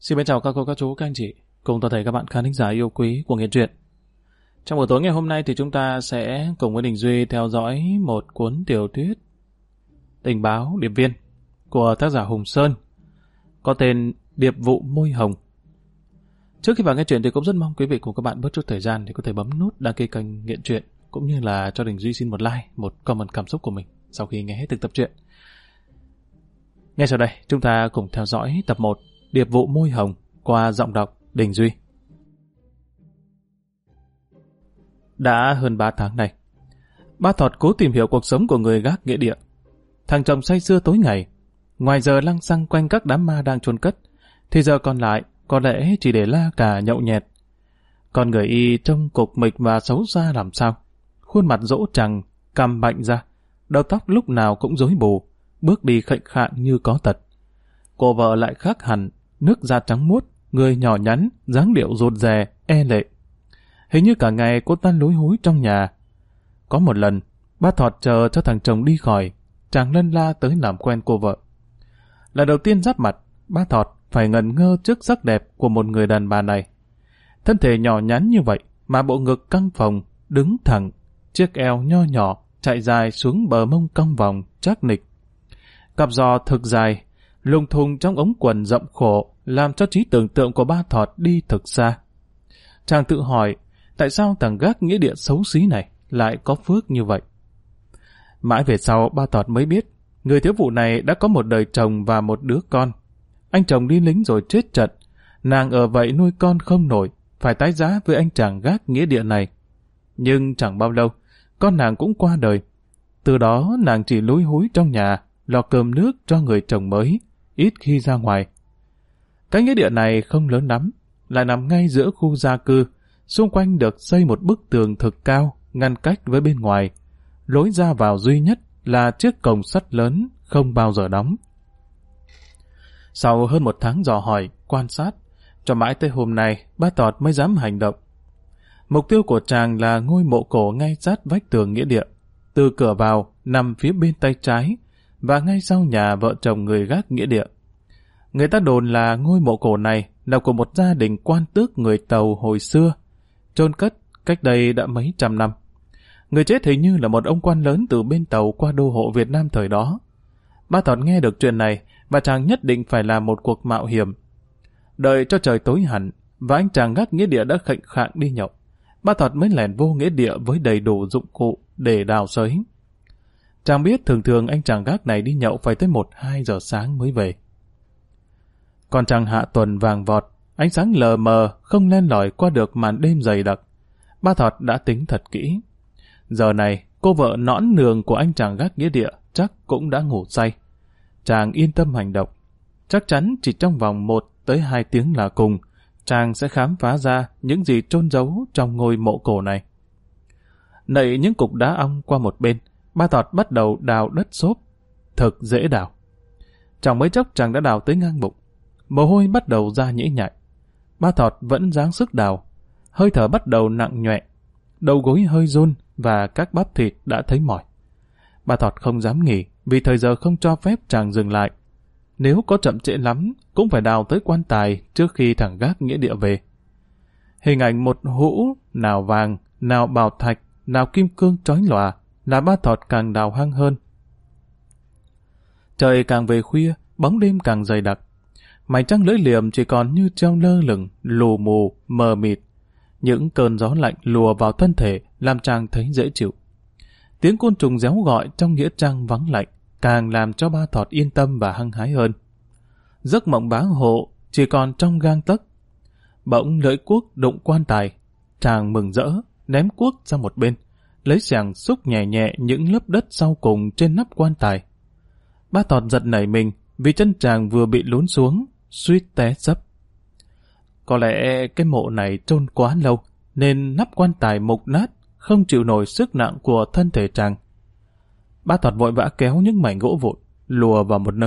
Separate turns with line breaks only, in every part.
Xin chào các cô, các chú, các anh chị, cùng toàn thể các bạn khán thính giả yêu quý của Nghiện Truyện. Trong buổi tối ngày hôm nay thì chúng ta sẽ cùng với Đình Duy theo dõi một cuốn tiểu thuyết Tình báo điệp viên của tác giả Hùng Sơn, có tên Điệp vụ môi hồng. Trước khi vào nghe chuyện thì cũng rất mong quý vị cùng các bạn bớt chút thời gian để có thể bấm nút đăng ký kênh Nghiện Truyện, cũng như là cho Đình Duy xin một like, một comment cảm xúc của mình sau khi nghe hết từng tập truyện. Ngay sau đây, chúng ta cùng theo dõi tập 1 Điệp vụ môi hồng qua giọng đọc Đình Duy. Đã hơn 3 tháng nay, ba Thọt cố tìm hiểu cuộc sống của người gác nghĩa địa. Thằng chồng say sưa tối ngày, ngoài giờ lăng xăng quanh các đám ma đang chôn cất, thì giờ còn lại có lẽ chỉ để la cà nhậu nhẹt. Con người y trông cục mịch và xấu xa làm sao, khuôn mặt rỗ trằng, cằm bạnh ra, đầu tóc lúc nào cũng rối bù, bước đi khệnh khạng như có tật. Cô vợ lại khác hẳn, nước da trắng muốt, người nhỏ nhắn, dáng điệu rụt rè, e lệ. Hình như cả ngày cô ta lúi húi trong nhà. Có một lần, ba Thọt chờ cho thằng chồng đi khỏi, chàng lân la tới làm quen cô vợ. Lần đầu tiên giáp mặt, ba Thọt phải ngẩn ngơ trước sắc đẹp của một người đàn bà này. Thân thể nhỏ nhắn như vậy, mà bộ ngực căng phồng, đứng thẳng, chiếc eo nho nhỏ, chạy dài xuống bờ mông cong vòng, chắc nịch. Cặp giò thực dài, lùng thùng trong ống quần rộng khổ, làm cho trí tưởng tượng của ba Thọt đi thực xa. Chàng tự hỏi, tại sao thằng gác nghĩa địa xấu xí này lại có phước như vậy? Mãi về sau, ba Thọt mới biết, người thiếu phụ này đã có một đời chồng và một đứa con. Anh chồng đi lính rồi chết trận, nàng ở vậy nuôi con không nổi, phải tái giá với anh chàng gác nghĩa địa này. Nhưng chẳng bao lâu, con nàng cũng qua đời. Từ đó nàng chỉ lúi húi trong nhà, lo cơm nước cho người chồng mới, ít khi ra ngoài. Cái nghĩa địa này không lớn lắm, lại nằm ngay giữa khu gia cư, xung quanh được xây một bức tường thực cao, ngăn cách với bên ngoài. Lối ra vào duy nhất là chiếc cổng sắt lớn, không bao giờ đóng. Sau hơn 1 tháng dò hỏi, quan sát, cho mãi tới hôm nay, ba Thọt mới dám hành động. Mục tiêu của chàng là ngôi mộ cổ ngay sát vách tường nghĩa địa. Từ cửa vào, nằm phía bên tay trái, và ngay sau nhà vợ chồng người gác nghĩa địa. Người ta đồn là ngôi mộ cổ này là của một gia đình quan tước người Tàu hồi xưa, chôn cất cách đây đã mấy trăm năm. Người chết hình như là một ông quan lớn từ bên Tàu qua đô hộ Việt Nam thời đó. Ba Thọt nghe được chuyện này, và chàng nhất định phải làm một cuộc mạo hiểm. Đợi cho trời tối hẳn, và anh chàng gác nghĩa địa đã khệnh khạng đi nhậu, ba Thọt mới lẻn vô nghĩa địa với đầy đủ dụng cụ để đào xới. Chàng biết thường thường anh chàng gác này đi nhậu phải tới 1-2 giờ sáng mới về. Còn chàng hạ tuần vàng vọt, ánh sáng lờ mờ không len lỏi qua được màn đêm dày đặc. Ba Thọt đã tính thật kỹ. Giờ này, cô vợ nõn nường của anh chàng gác nghĩa địa chắc cũng đã ngủ say. Chàng yên tâm hành động. Chắc chắn chỉ trong vòng 1-2 tiếng là cùng, chàng sẽ khám phá ra những gì chôn giấu trong ngôi mộ cổ này. Nậy những cục đá ong qua một bên, ba Thọt bắt đầu đào đất xốp. Thật dễ đào. Trong mấy chốc chàng đã đào tới ngang bụng. Mồ hôi bắt đầu ra nhễ nhại. Ba Thọt vẫn dáng sức đào. Hơi thở bắt đầu nặng nhoẹ. Đầu gối hơi run và các bắp thịt đã thấy mỏi. Ba Thọt không dám nghỉ vì thời giờ không cho phép chàng dừng lại. Nếu có chậm trễ lắm cũng phải đào tới quan tài trước khi thằng gác nghĩa địa về. Hình ảnh một hũ, nào vàng, nào bảo thạch, nào kim cương chói lòa, là ba Thọt càng đào hăng hơn. Trời càng về khuya, bóng đêm càng dày đặc. Mày trăng lưỡi liềm chỉ còn như treo lơ lửng, lù mù, mờ mịt. Những cơn gió lạnh lùa vào thân thể làm chàng thấy dễ chịu. Tiếng côn trùng réo gọi trong nghĩa trang vắng lạnh càng làm cho ba Thọt yên tâm và hăng hái hơn. Giấc mộng bá hộ chỉ còn trong gang tấc. Bỗng lưỡi cuốc đụng quan tài, chàng mừng rỡ ném cuốc sang một bên, lấy xẻng xúc nhẹ nhẹ những lớp đất sau cùng trên nắp quan tài. Ba Thọt giật nảy mình vì chân chàng vừa bị lún xuống, suýt té sấp. Có lẽ cái mộ này chôn quá lâu nên nắp quan tài mục nát, không chịu nổi sức nặng của thân thể chàng. Ba Thọt vội vã kéo những mảnh gỗ vụn lùa vào một nơi.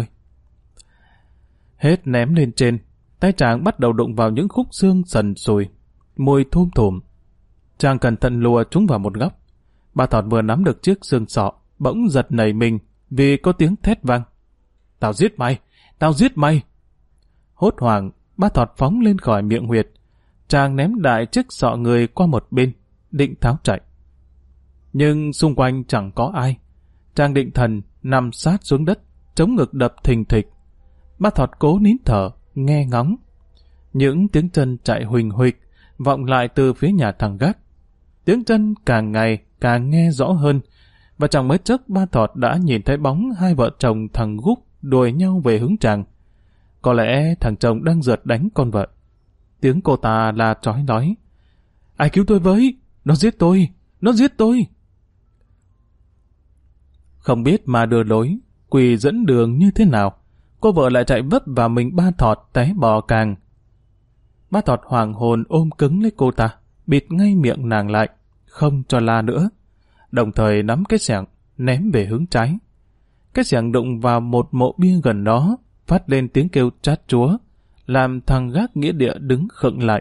Hết ném lên trên, tay chàng bắt đầu đụng vào những khúc xương sần sùi, mùi thum thủm. Chàng cẩn thận lùa chúng vào một góc. Ba Thọt vừa nắm được chiếc xương sọ, bỗng giật nảy mình vì có tiếng thét vang. Tao giết mày! Tao giết mày! Hốt hoảng, ba thọt phóng lên khỏi miệng huyệt. Chàng ném đại chiếc sọ người qua một bên, định tháo chạy. Nhưng xung quanh chẳng có ai. Chàng định thần nằm sát xuống đất, chống ngực đập thình thịch. Ba thọt cố nín thở, nghe ngóng. Những tiếng chân chạy huỳnh huỵch vọng lại từ phía nhà thằng gác. Tiếng chân càng ngày càng nghe rõ hơn, và chẳng mấy chốc ba thọt đã nhìn thấy bóng hai vợ chồng thằng Gúc đuổi nhau về hướng chàng. Có lẽ thằng chồng đang rượt đánh con vợ. Tiếng cô ta la trói nói: "Ai cứu tôi với! Nó giết tôi! Nó giết tôi!" Không biết mà đưa lối, quỳ dẫn đường như thế nào, cô vợ lại chạy vấp vào mình ba thọt té bò càng. Ba thọt hoàng hồn ôm cứng lấy cô ta, bịt ngay miệng nàng lại, không cho la nữa, đồng thời nắm cái xẻng ném về hướng trái. Cái xẻng đụng vào một mộ bia gần đó, phát lên tiếng kêu chát chúa, làm thằng gác nghĩa địa đứng khựng lại.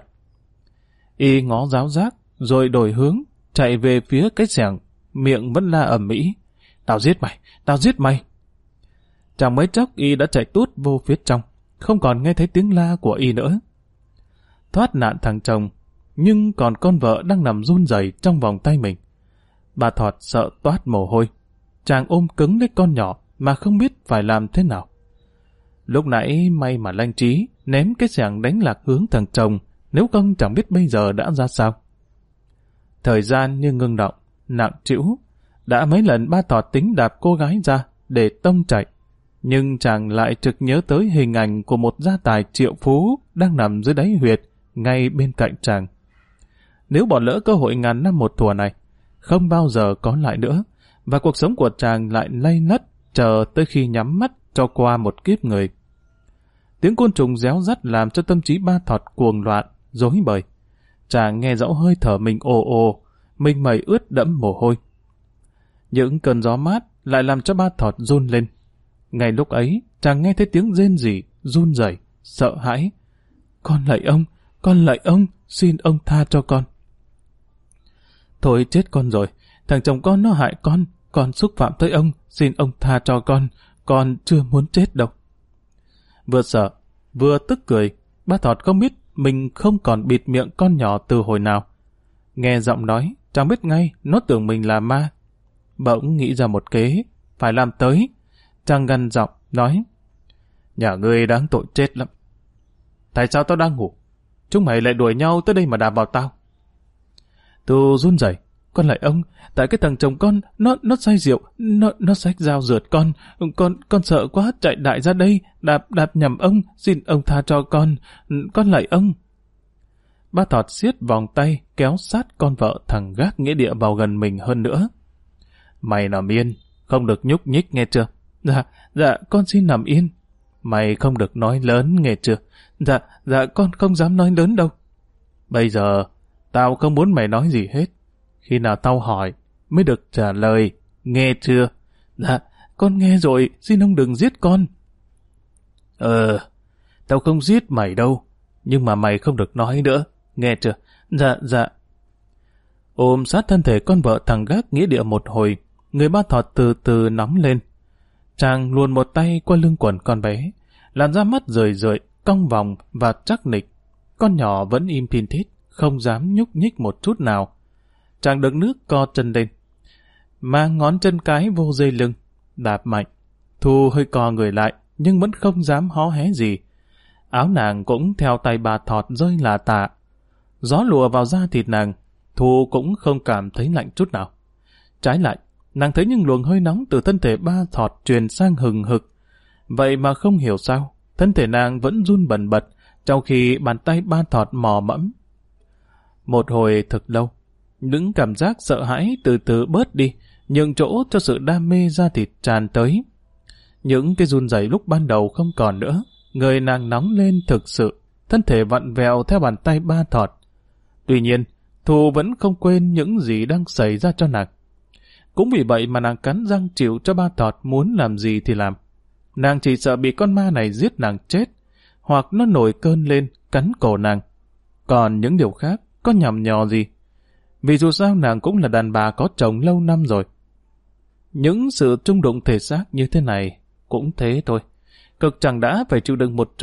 Y ngó giáo giác, rồi đổi hướng, chạy về phía cái xẻng, miệng vẫn la ầm ĩ: "Tao giết mày! Tao giết mày!" Chẳng mấy chốc Y đã chạy tút vô phía trong, không còn nghe thấy tiếng la của Y nữa. Thoát nạn thằng chồng, nhưng còn con vợ đang nằm run rẩy trong vòng tay mình. Bà thọt sợ toát mồ hôi. Chàng ôm cứng lấy con nhỏ mà không biết phải làm thế nào. Lúc nãy may mà lanh trí ném cái xẻng đánh lạc hướng thằng chồng, nếu không chẳng biết bây giờ đã ra sao. Thời gian như ngưng động, nặng trĩu. Đã mấy lần ba thọt tính đạp cô gái ra để tông chạy, nhưng chàng lại trực nhớ tới hình ảnh của một gia tài triệu phú đang nằm dưới đáy huyệt ngay bên cạnh chàng. Nếu bỏ lỡ cơ hội ngàn năm một thùa này, không bao giờ có lại nữa, và cuộc sống của chàng lại lay lắt chờ tới khi nhắm mắt cho qua một kiếp người. Tiếng côn trùng réo rắt làm cho tâm trí ba thọt cuồng loạn, rối bời. Chàng nghe rõ hơi thở mình ồ ồ, mình mẩy ướt đẫm mồ hôi. Những cơn gió mát lại làm cho ba thọt run lên. Ngay lúc ấy, chàng nghe thấy tiếng rên rỉ, run rẩy, sợ hãi. Con lạy ông, xin ông tha cho con." "Thôi chết con rồi, thằng chồng con nó hại con xúc phạm tới ông, xin ông tha cho con chưa muốn chết đâu." Vừa sợ, vừa tức cười, ba thọt không biết mình không còn bịt miệng con nhỏ từ hồi nào. Nghe giọng nói, chàng biết ngay nó tưởng mình là ma. Bỗng nghĩ ra một kế, phải làm tới. Chàng gằn giọng, nói: "Nhà ngươi đáng tội chết lắm. Tại sao tao đang ngủ, chúng mày lại đuổi nhau tới đây mà đạp vào tao?" Tu run rẩy: "Con lạy ông, tại cái thằng chồng con, nó say rượu, nó xách dao rượt con sợ quá chạy đại ra đây, đạp nhầm ông, xin ông tha cho con lạy ông." Ba thọt siết vòng tay, kéo sát con vợ thằng gác nghĩa địa vào gần mình hơn nữa. "Mày nằm yên, không được nhúc nhích nghe chưa?" Dạ, con xin nằm yên." "Mày không được nói lớn nghe chưa?" Dạ, con không dám nói lớn đâu." "Bây giờ, tao không muốn mày nói gì hết. Khi nào tao hỏi, mới được trả lời, nghe chưa?" "Dạ, con nghe rồi, xin ông đừng giết con." Tao không giết mày đâu, nhưng mà mày không được nói nữa, nghe chưa?" Dạ. Ôm sát thân thể con vợ thằng gác nghĩa địa một hồi, người ba thọt từ từ nóng lên. Chàng luồn một tay qua lưng quần con bé, làn da mắt rời rời, cong vòng và chắc nịch. Con nhỏ vẫn im thin thít, không dám nhúc nhích một chút nào. Chàng đựng nước co chân lên, mang ngón chân cái vô dây lưng, đạp mạnh. Thu hơi co người lại, nhưng vẫn không dám hó hé gì. Áo nàng cũng theo tay bà thọt rơi lả tả. Gió lùa vào da thịt nàng, Thu cũng không cảm thấy lạnh chút nào. Trái lại, nàng thấy những luồng hơi nóng từ thân thể ba thọt truyền sang hừng hực. Vậy mà không hiểu sao, thân thể nàng vẫn run bần bật, trong khi bàn tay ba thọt mò mẫm. Một hồi thật lâu, những cảm giác sợ hãi từ từ bớt đi, nhường chỗ cho sự đam mê da thịt tràn tới. Những cái run rẩy lúc ban đầu không còn nữa, người nàng nóng lên thực sự, thân thể vặn vẹo theo bàn tay ba thọt. Tuy nhiên, Thu vẫn không quên những gì đang xảy ra cho nàng. Cũng vì vậy mà nàng cắn răng chịu cho ba thọt muốn làm gì thì làm. Nàng chỉ sợ bị con ma này giết nàng chết, hoặc nó nổi cơn lên cắn cổ nàng. Còn những điều khác có nhằm nhò gì? Vì dù sao nàng cũng là đàn bà có chồng lâu năm rồi. Những sự trung đụng thể xác như thế này cũng thế thôi. Cực chẳng đã phải chịu đựng một chút,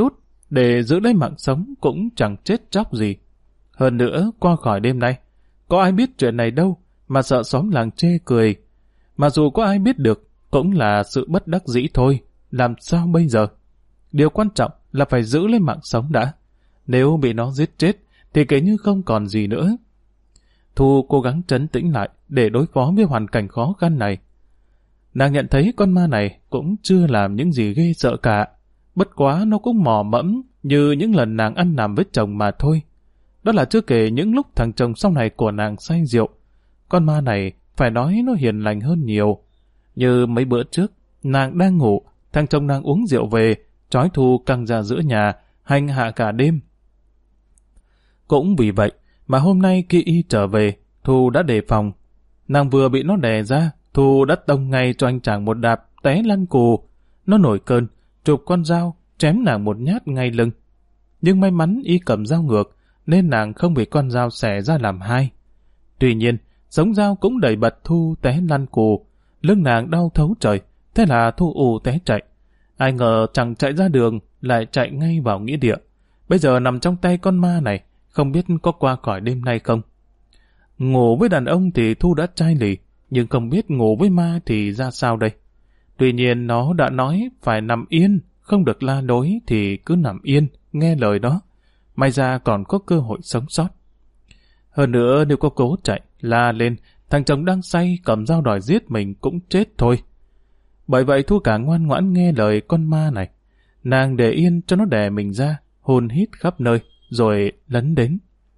để giữ lấy mạng sống cũng chẳng chết chóc gì. Hơn nữa, qua khỏi đêm nay, có ai biết chuyện này đâu mà sợ xóm làng chê cười. Mà dù có ai biết được, cũng là sự bất đắc dĩ thôi. Làm sao bây giờ? Điều quan trọng là phải giữ lấy mạng sống đã. Nếu bị nó giết chết, thì kể như không còn gì nữa. Thu cố gắng trấn tĩnh lại để đối phó với hoàn cảnh khó khăn này. Nàng nhận thấy con ma này cũng chưa làm những gì ghê sợ cả. Bất quá nó cũng mò mẫm như những lần nàng ăn nằm với chồng mà thôi. Đó là chưa kể những lúc thằng chồng sau này của nàng say rượu. Con ma này phải nói nó hiền lành hơn nhiều. Như mấy bữa trước, nàng đang ngủ, thằng chồng nàng uống rượu về, trói Thu căng ra giữa nhà, hành hạ cả đêm. Cũng vì vậy mà hôm nay khi y trở về, Thu đã đề phòng. Nàng vừa bị nó đè ra, Thu đã tông ngay cho anh chàng một đạp, té lăn cù. Nó nổi cơn, chụp con dao, chém nàng một nhát ngay lưng. Nhưng may mắn y cầm dao ngược, nên nàng không bị con dao xẻ ra làm hai. Tuy nhiên, sống dao cũng đẩy bật Thu té lăn cù. Lưng nàng đau thấu trời, thế là Thu ù té chạy. Ai ngờ chẳng chạy ra đường, lại chạy ngay vào nghĩa địa. Bây giờ nằm trong tay con ma này, không biết có qua khỏi đêm nay không. Ngủ với đàn ông thì Thu đã chai lì, nhưng không biết ngủ với ma thì ra sao đây. Tuy nhiên nó đã nói phải nằm yên, không được la lối thì cứ nằm yên, nghe lời đó. May ra còn có cơ hội sống sót. Hơn nữa nếu có cố chạy, la lên, thằng chồng đang say cầm dao đòi giết mình cũng chết thôi. Bởi vậy Thu cả ngoan ngoãn nghe lời con ma này. Nàng để yên cho nó đè mình ra, hôn hít khắp nơi, rồi lấn đến.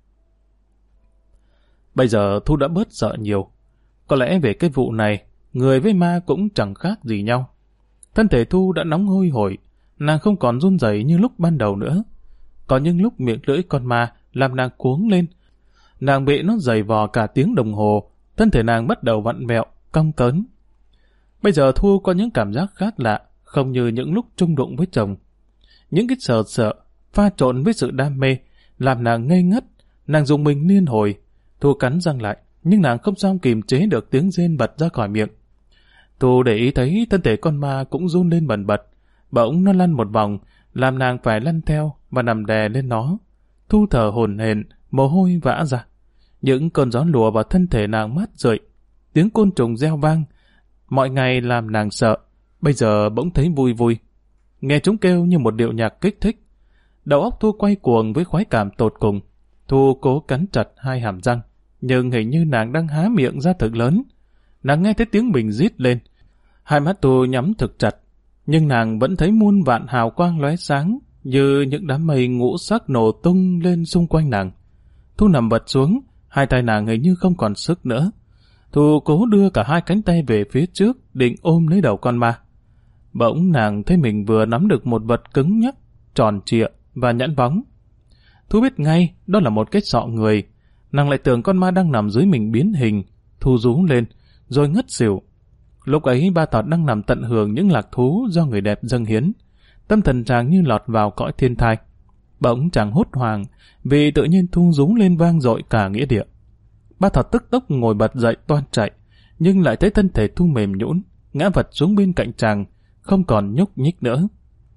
Bây giờ Thu đã bớt sợ nhiều. Có lẽ về cái vụ này, người với ma cũng chẳng khác gì nhau. Thân thể Thu đã nóng hôi hổi, nàng không còn run rẩy như lúc ban đầu nữa. Có những lúc miệng lưỡi con ma làm nàng cuống lên. Nàng bị nó giày vò cả tiếng đồng hồ, thân thể nàng bắt đầu vặn vẹo, cong cớn. Bây giờ Thu có những cảm giác khác lạ, không như những lúc chung đụng với chồng. Những cái sợ pha trộn với sự đam mê, làm nàng ngây ngất, nàng dùng mình liên hồi. Thu cắn răng lại, nhưng nàng không sao kìm chế được tiếng rên bật ra khỏi miệng. Thu để ý thấy thân thể con ma cũng run lên bần bật, bỗng nó lăn một vòng, làm nàng phải lăn theo và nằm đè lên nó. Thu thở hổn hển, mồ hôi vã ra. Những cơn gió lùa vào thân thể nàng mát rượi, tiếng côn trùng reo vang. Mọi ngày làm nàng sợ, bây giờ bỗng thấy vui vui. Nghe chúng kêu như một điệu nhạc kích thích. Đầu óc Thu quay cuồng với khoái cảm tột cùng. Thu cố cắn chặt hai hàm răng, nhưng hình như nàng đang há miệng ra thật lớn. Nàng nghe thấy tiếng mình rít lên. Hai mắt Thu nhắm thực chặt, nhưng nàng vẫn thấy muôn vạn hào quang lóe sáng, như những đám mây ngũ sắc nổ tung lên xung quanh nàng. Thu nằm bật xuống, hai tay nàng hình như không còn sức nữa. Thu cố đưa cả hai cánh tay về phía trước, định ôm lấy đầu con ma. Bỗng nàng thấy mình vừa nắm được một vật cứng nhắc, tròn trịa và nhẵn bóng. Thu biết ngay đó là một cái sọ người. Nàng lại tưởng con ma đang nằm dưới mình biến hình. Thu rú lên, rồi ngất xỉu. Lúc ấy Ba Tọt đang nằm tận hưởng những lạc thú do người đẹp dâng hiến. Tâm thần chàng như lọt vào cõi thiên thai. Bỗng chàng hốt hoảng, vì tự nhiên Thu rú lên vang dội cả nghĩa địa. Ba Thọt tức tốc ngồi bật dậy toan chạy, nhưng lại thấy thân thể Thu mềm nhũn, ngã vật xuống bên cạnh chàng, không còn nhúc nhích nữa.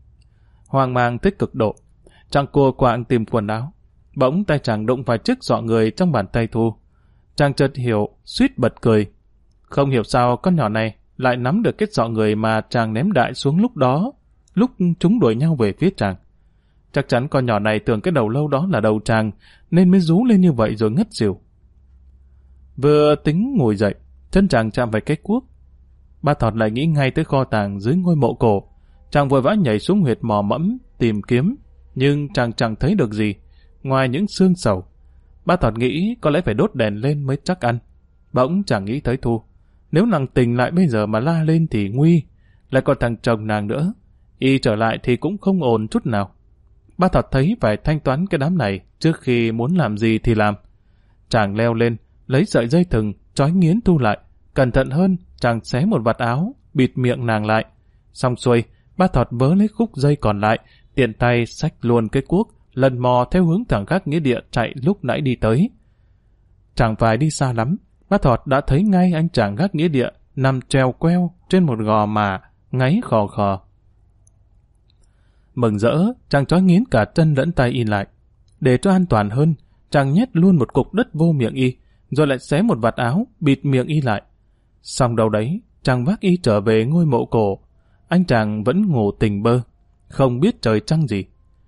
Hoang mang tới cực độ, chàng cua quạng tìm quần áo. Bỗng tay chàng đụng phải chiếc giọ người trong bàn tay Thu. Chàng chợt hiểu, suýt bật cười. Không hiểu sao con nhỏ này lại nắm được cái giọ người mà chàng ném đại xuống lúc đó, lúc chúng đuổi nhau về phía chàng. Chắc chắn con nhỏ này tưởng cái đầu lâu đó là đầu chàng, nên mới rú lên như vậy rồi ngất xỉu. Vừa tính ngồi dậy, chân chàng chạm vào cái cuốc. Ba Thọt lại nghĩ ngay tới kho tàng dưới ngôi mộ cổ. Chàng vội vã nhảy xuống huyệt mò mẫm, tìm kiếm, nhưng chàng chẳng thấy được gì, ngoài những xương sầu. Ba Thọt nghĩ có lẽ phải đốt đèn lên mới chắc ăn. Bỗng chàng nghĩ tới Thu. Nếu nàng tỉnh lại bây giờ mà la lên thì nguy, lại còn thằng chồng nàng nữa. Y trở lại thì cũng không ổn chút nào. Ba Thọt thấy phải thanh toán cái đám này trước khi muốn làm gì thì làm. Chàng leo lên, lấy sợi dây thừng, trói nghiến Thu lại. Cẩn thận hơn, chàng xé một vạt áo, bịt miệng nàng lại. Xong xuôi, Ba Thọt vớ lấy khúc dây còn lại, tiện tay xách luôn cái cuốc, lần mò theo hướng thằng gác nghĩa địa chạy lúc nãy đi tới. Chẳng phải đi xa lắm, Ba Thọt đã thấy ngay anh chàng gác nghĩa địa nằm treo queo trên một gò mả, ngáy khò khò. Mừng rỡ, chàng trói nghiến cả chân lẫn tay y lại. Để cho an toàn hơn, chàng nhét luôn một cục đất vô miệng y, rồi lại xé một vạt áo, bịt miệng y lại. Xong đâu đấy, chàng vác y trở về ngôi mộ cổ. Anh chàng vẫn ngủ tỉnh bơ, không biết trời trăng gì.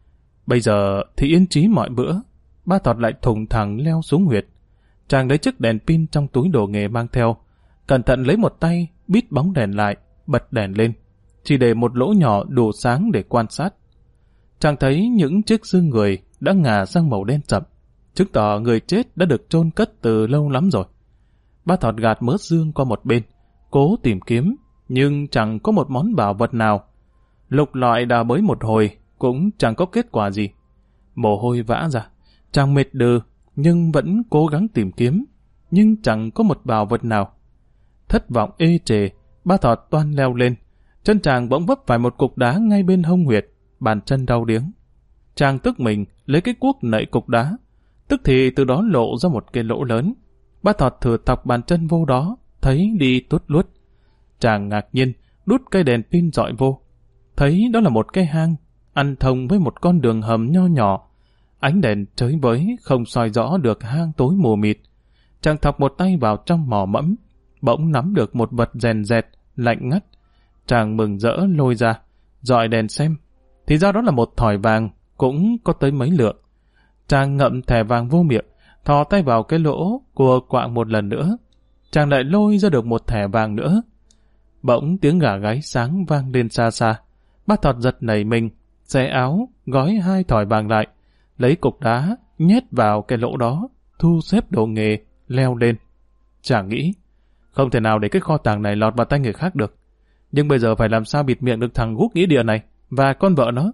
Bây giờ thì yên trí mọi bữa, Ba Thọt lại thùng thẳng leo xuống huyệt. Chàng lấy chiếc đèn pin trong túi đồ nghề mang theo, cẩn thận lấy một tay bít bóng đèn lại, bật đèn lên, chỉ để một lỗ nhỏ đủ sáng để quan sát. Chàng thấy những chiếc xương người đã ngả sang màu đen sậm, chứng tỏ người chết đã được chôn cất từ lâu lắm rồi. Ba Thọt gạt mớ xương qua một bên, cố tìm kiếm, nhưng chẳng có một món bảo vật nào. Lục lọi đào bới một hồi, cũng chẳng có kết quả gì. Mồ hôi vã ra, chàng mệt đừ, nhưng vẫn cố gắng tìm kiếm, nhưng chẳng có một bảo vật nào. Thất vọng ê chề, Ba Thọt toan leo lên, chân chàng bỗng vấp phải một cục đá ngay bên hông huyệt, bàn chân đau điếng. Chàng tức mình lấy cái cuốc nạy cục đá, tức thì từ đó lộ ra một cái lỗ lớn. Ba Thọt thử thọc bàn chân vô đó, thấy đi tuốt luốt. Chàng ngạc nhiên đút cây đèn pin dọi vô, thấy đó là một cái hang ăn thông với một con đường hầm nho nhỏ. Ánh đèn chới với không soi rõ được hang tối mù mịt. Chàng thọc một tay vào trong mò mẫm, bỗng nắm được một vật rèn rẹt lạnh ngắt. Chàng mừng rỡ lôi ra, dọi đèn xem, thì ra đó là một thỏi vàng, cũng có tới mấy lượng. Chàng ngậm thẻ vàng vô miệng, thò tay vào cái lỗ cua quạng một lần nữa. Chàng lại lôi ra được một thẻ vàng nữa. Bỗng tiếng gà gáy sáng vang lên xa xa. Ba Thọt giật nảy mình, xé áo, gói 2 thỏi vàng lại, lấy cục đá, nhét vào cái lỗ đó, thu xếp đồ nghề, leo lên. Chàng nghĩ, không thể nào để cái kho tàng này lọt vào tay người khác được. Nhưng bây giờ phải làm sao bịt miệng được thằng Guốc nghĩa địa này, và con vợ nó.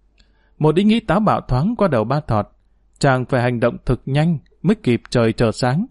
Một ý nghĩ táo bạo thoáng qua đầu Ba Thọt. Chàng phải hành động thực nhanh, mới kịp trời trở sáng.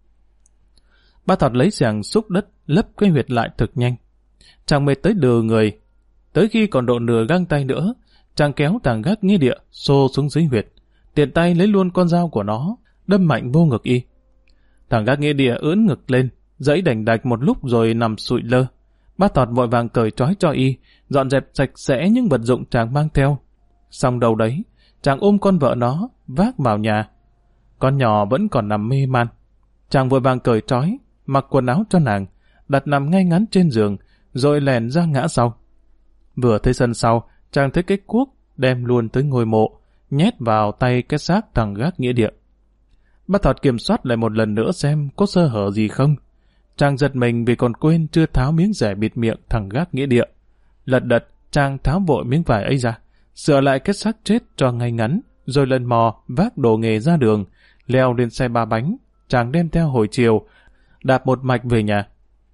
Ba Thọt lấy xẻng xúc đất, lấp cái huyệt lại thực nhanh. Chàng mệt tới đừ người. Tới khi còn độ nửa găng tay nữa, chàng kéo thằng gác nghĩa địa xô xuống dưới huyệt, tiện tay lấy luôn con dao của nó, đâm mạnh vô ngực y. Thằng gác nghĩa địa ưỡn ngực lên, giãy đành đạch một lúc rồi nằm sụi lơ. Ba Thọt vội vàng cởi trói cho y, dọn dẹp sạch sẽ những vật dụng chàng mang theo. Xong đầu đấy, chàng ôm con vợ nó, vác vào nhà. Con nhỏ vẫn còn nằm mê man. Chàng vội vàng cởi trói, mặc quần áo cho nàng, đặt nằm ngay ngắn trên giường, rồi lèn ra ngã sau. Vừa thấy sân sau, chàng thấy cái cuốc, đem luôn tới ngôi mộ, nhét vào tay cái xác thằng gác nghĩa địa. Ba Thọt kiểm soát lại một lần nữa xem có sơ hở gì không. Chàng giật mình vì còn quên chưa tháo miếng rẻ bịt miệng thằng gác nghĩa địa. Lật đật, chàng tháo vội miếng vải ấy ra, sửa lại cái xác chết cho ngay ngắn, rồi lần mò vác đồ nghề ra đường, leo lên xe 3 bánh, chàng đem theo hồi chiều, đạp một mạch về nhà.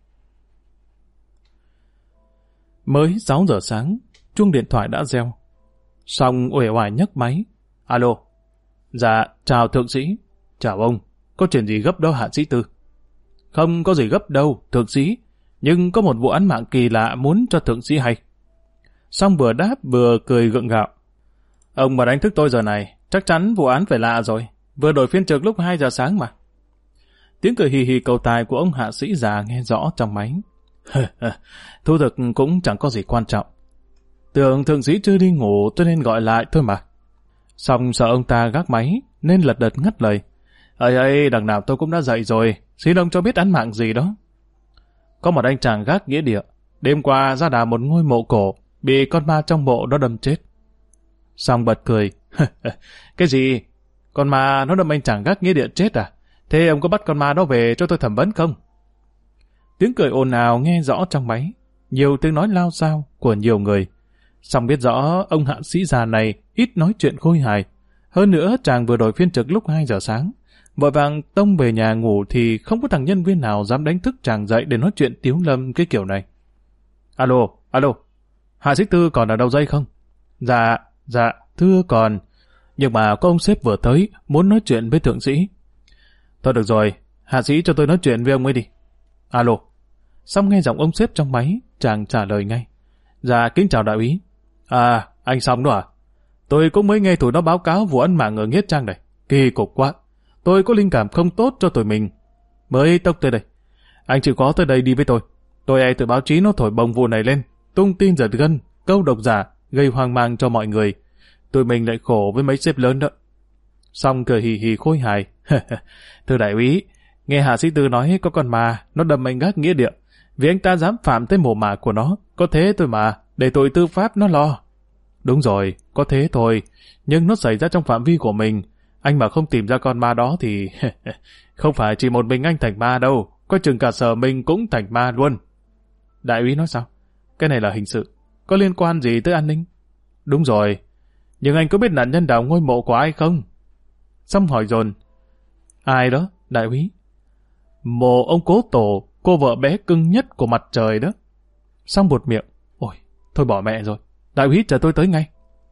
Mới 6 giờ sáng, chuông điện thoại đã reo. Xong uể oải nhấc máy. Alo. Dạ, chào thượng sĩ. Chào ông, có chuyện gì gấp đó hạ sĩ Tư? Không có gì gấp đâu, thượng sĩ, nhưng có một vụ án mạng kỳ lạ muốn cho thượng sĩ hay. Xong vừa đáp vừa cười gượng gạo. Ông mà đánh thức tôi giờ này, chắc chắn vụ án phải lạ rồi, vừa đổi phiên trực lúc 2 giờ sáng mà. Tiếng cười hì hì cầu tài của ông hạ sĩ già nghe rõ trong máy. Thu thực cũng chẳng có gì quan trọng. Tưởng thượng sĩ chưa đi ngủ cho nên gọi lại thôi mà. Xong sợ ông ta gác máy nên lật đật ngắt lời. Ấy, đằng nào tôi cũng đã dậy rồi, xin ông cho biết án mạng gì đó. Có một anh chàng gác nghĩa địa, đêm qua ra đào một ngôi mộ cổ, bị con ma trong mộ đó đâm chết. Xong bật cười. Cái gì? Con ma nó đâm anh chàng gác nghĩa địa chết à? Thế ông có bắt con ma đó về cho tôi thẩm vấn không? Tiếng cười ồn ào nghe rõ trong máy, nhiều tiếng nói lao xao của nhiều người. Xong biết rõ ông hạ sĩ già này ít nói chuyện khôi hài. Hơn nữa chàng vừa đổi phiên trực lúc 2 giờ sáng. Vội vàng tông về nhà ngủ thì không có thằng nhân viên nào dám đánh thức chàng dậy để nói chuyện tiếu lâm cái kiểu này. Alo, hạ sĩ Tư còn ở đầu dây không? Dạ, thưa còn. Nhưng mà có ông sếp vừa tới, muốn nói chuyện với thượng sĩ. Thôi được rồi, hạ sĩ cho tôi nói chuyện với ông ấy đi. Alo. Xong nghe giọng ông sếp trong máy, chàng trả lời ngay. Dạ, kính chào đại úy. À, anh Xong đó à? Tôi cũng mới nghe tụi nó báo cáo vụ án mạng ở Nghĩa Trang này. Kỳ cục quá. Tôi có linh cảm không tốt cho tụi mình. Mới tốc tới đây. Anh chịu khó tới đây đi với tôi. Tôi e từ báo chí nó thổi bồng vụ này lên, tung tin giật gân, câu độc giả, gây hoang mang cho mọi người. Tụi mình lại khổ với mấy sếp lớn đó. Xong cười hì hì khôi hài. Thưa đại úy, nghe Hạ Sĩ Tư nói có con ma, nó đâm anh Gác nghĩa địa. Vì anh ta dám phạm tới mồ mả của nó, có thế thôi mà, để tụi tư pháp nó lo. Đúng rồi, có thế thôi, nhưng nó xảy ra trong phạm vi của mình. Anh mà không tìm ra con ma đó thì... không phải chỉ một mình anh thành ma đâu, coi chừng cả sở mình cũng thành ma luôn. Đại úy nói sao? Cái này là hình sự, có liên quan gì tới an ninh? Đúng rồi, nhưng anh có biết nạn nhân đào ngôi mộ của ai không? Xong hỏi dồn. Ai đó, đại úy? Mộ ông cố tổ, cô vợ bé cưng nhất của mặt trời đó. Xong buột miệng. Ôi, thôi bỏ mẹ rồi. Đại úy chờ tôi tới ngay.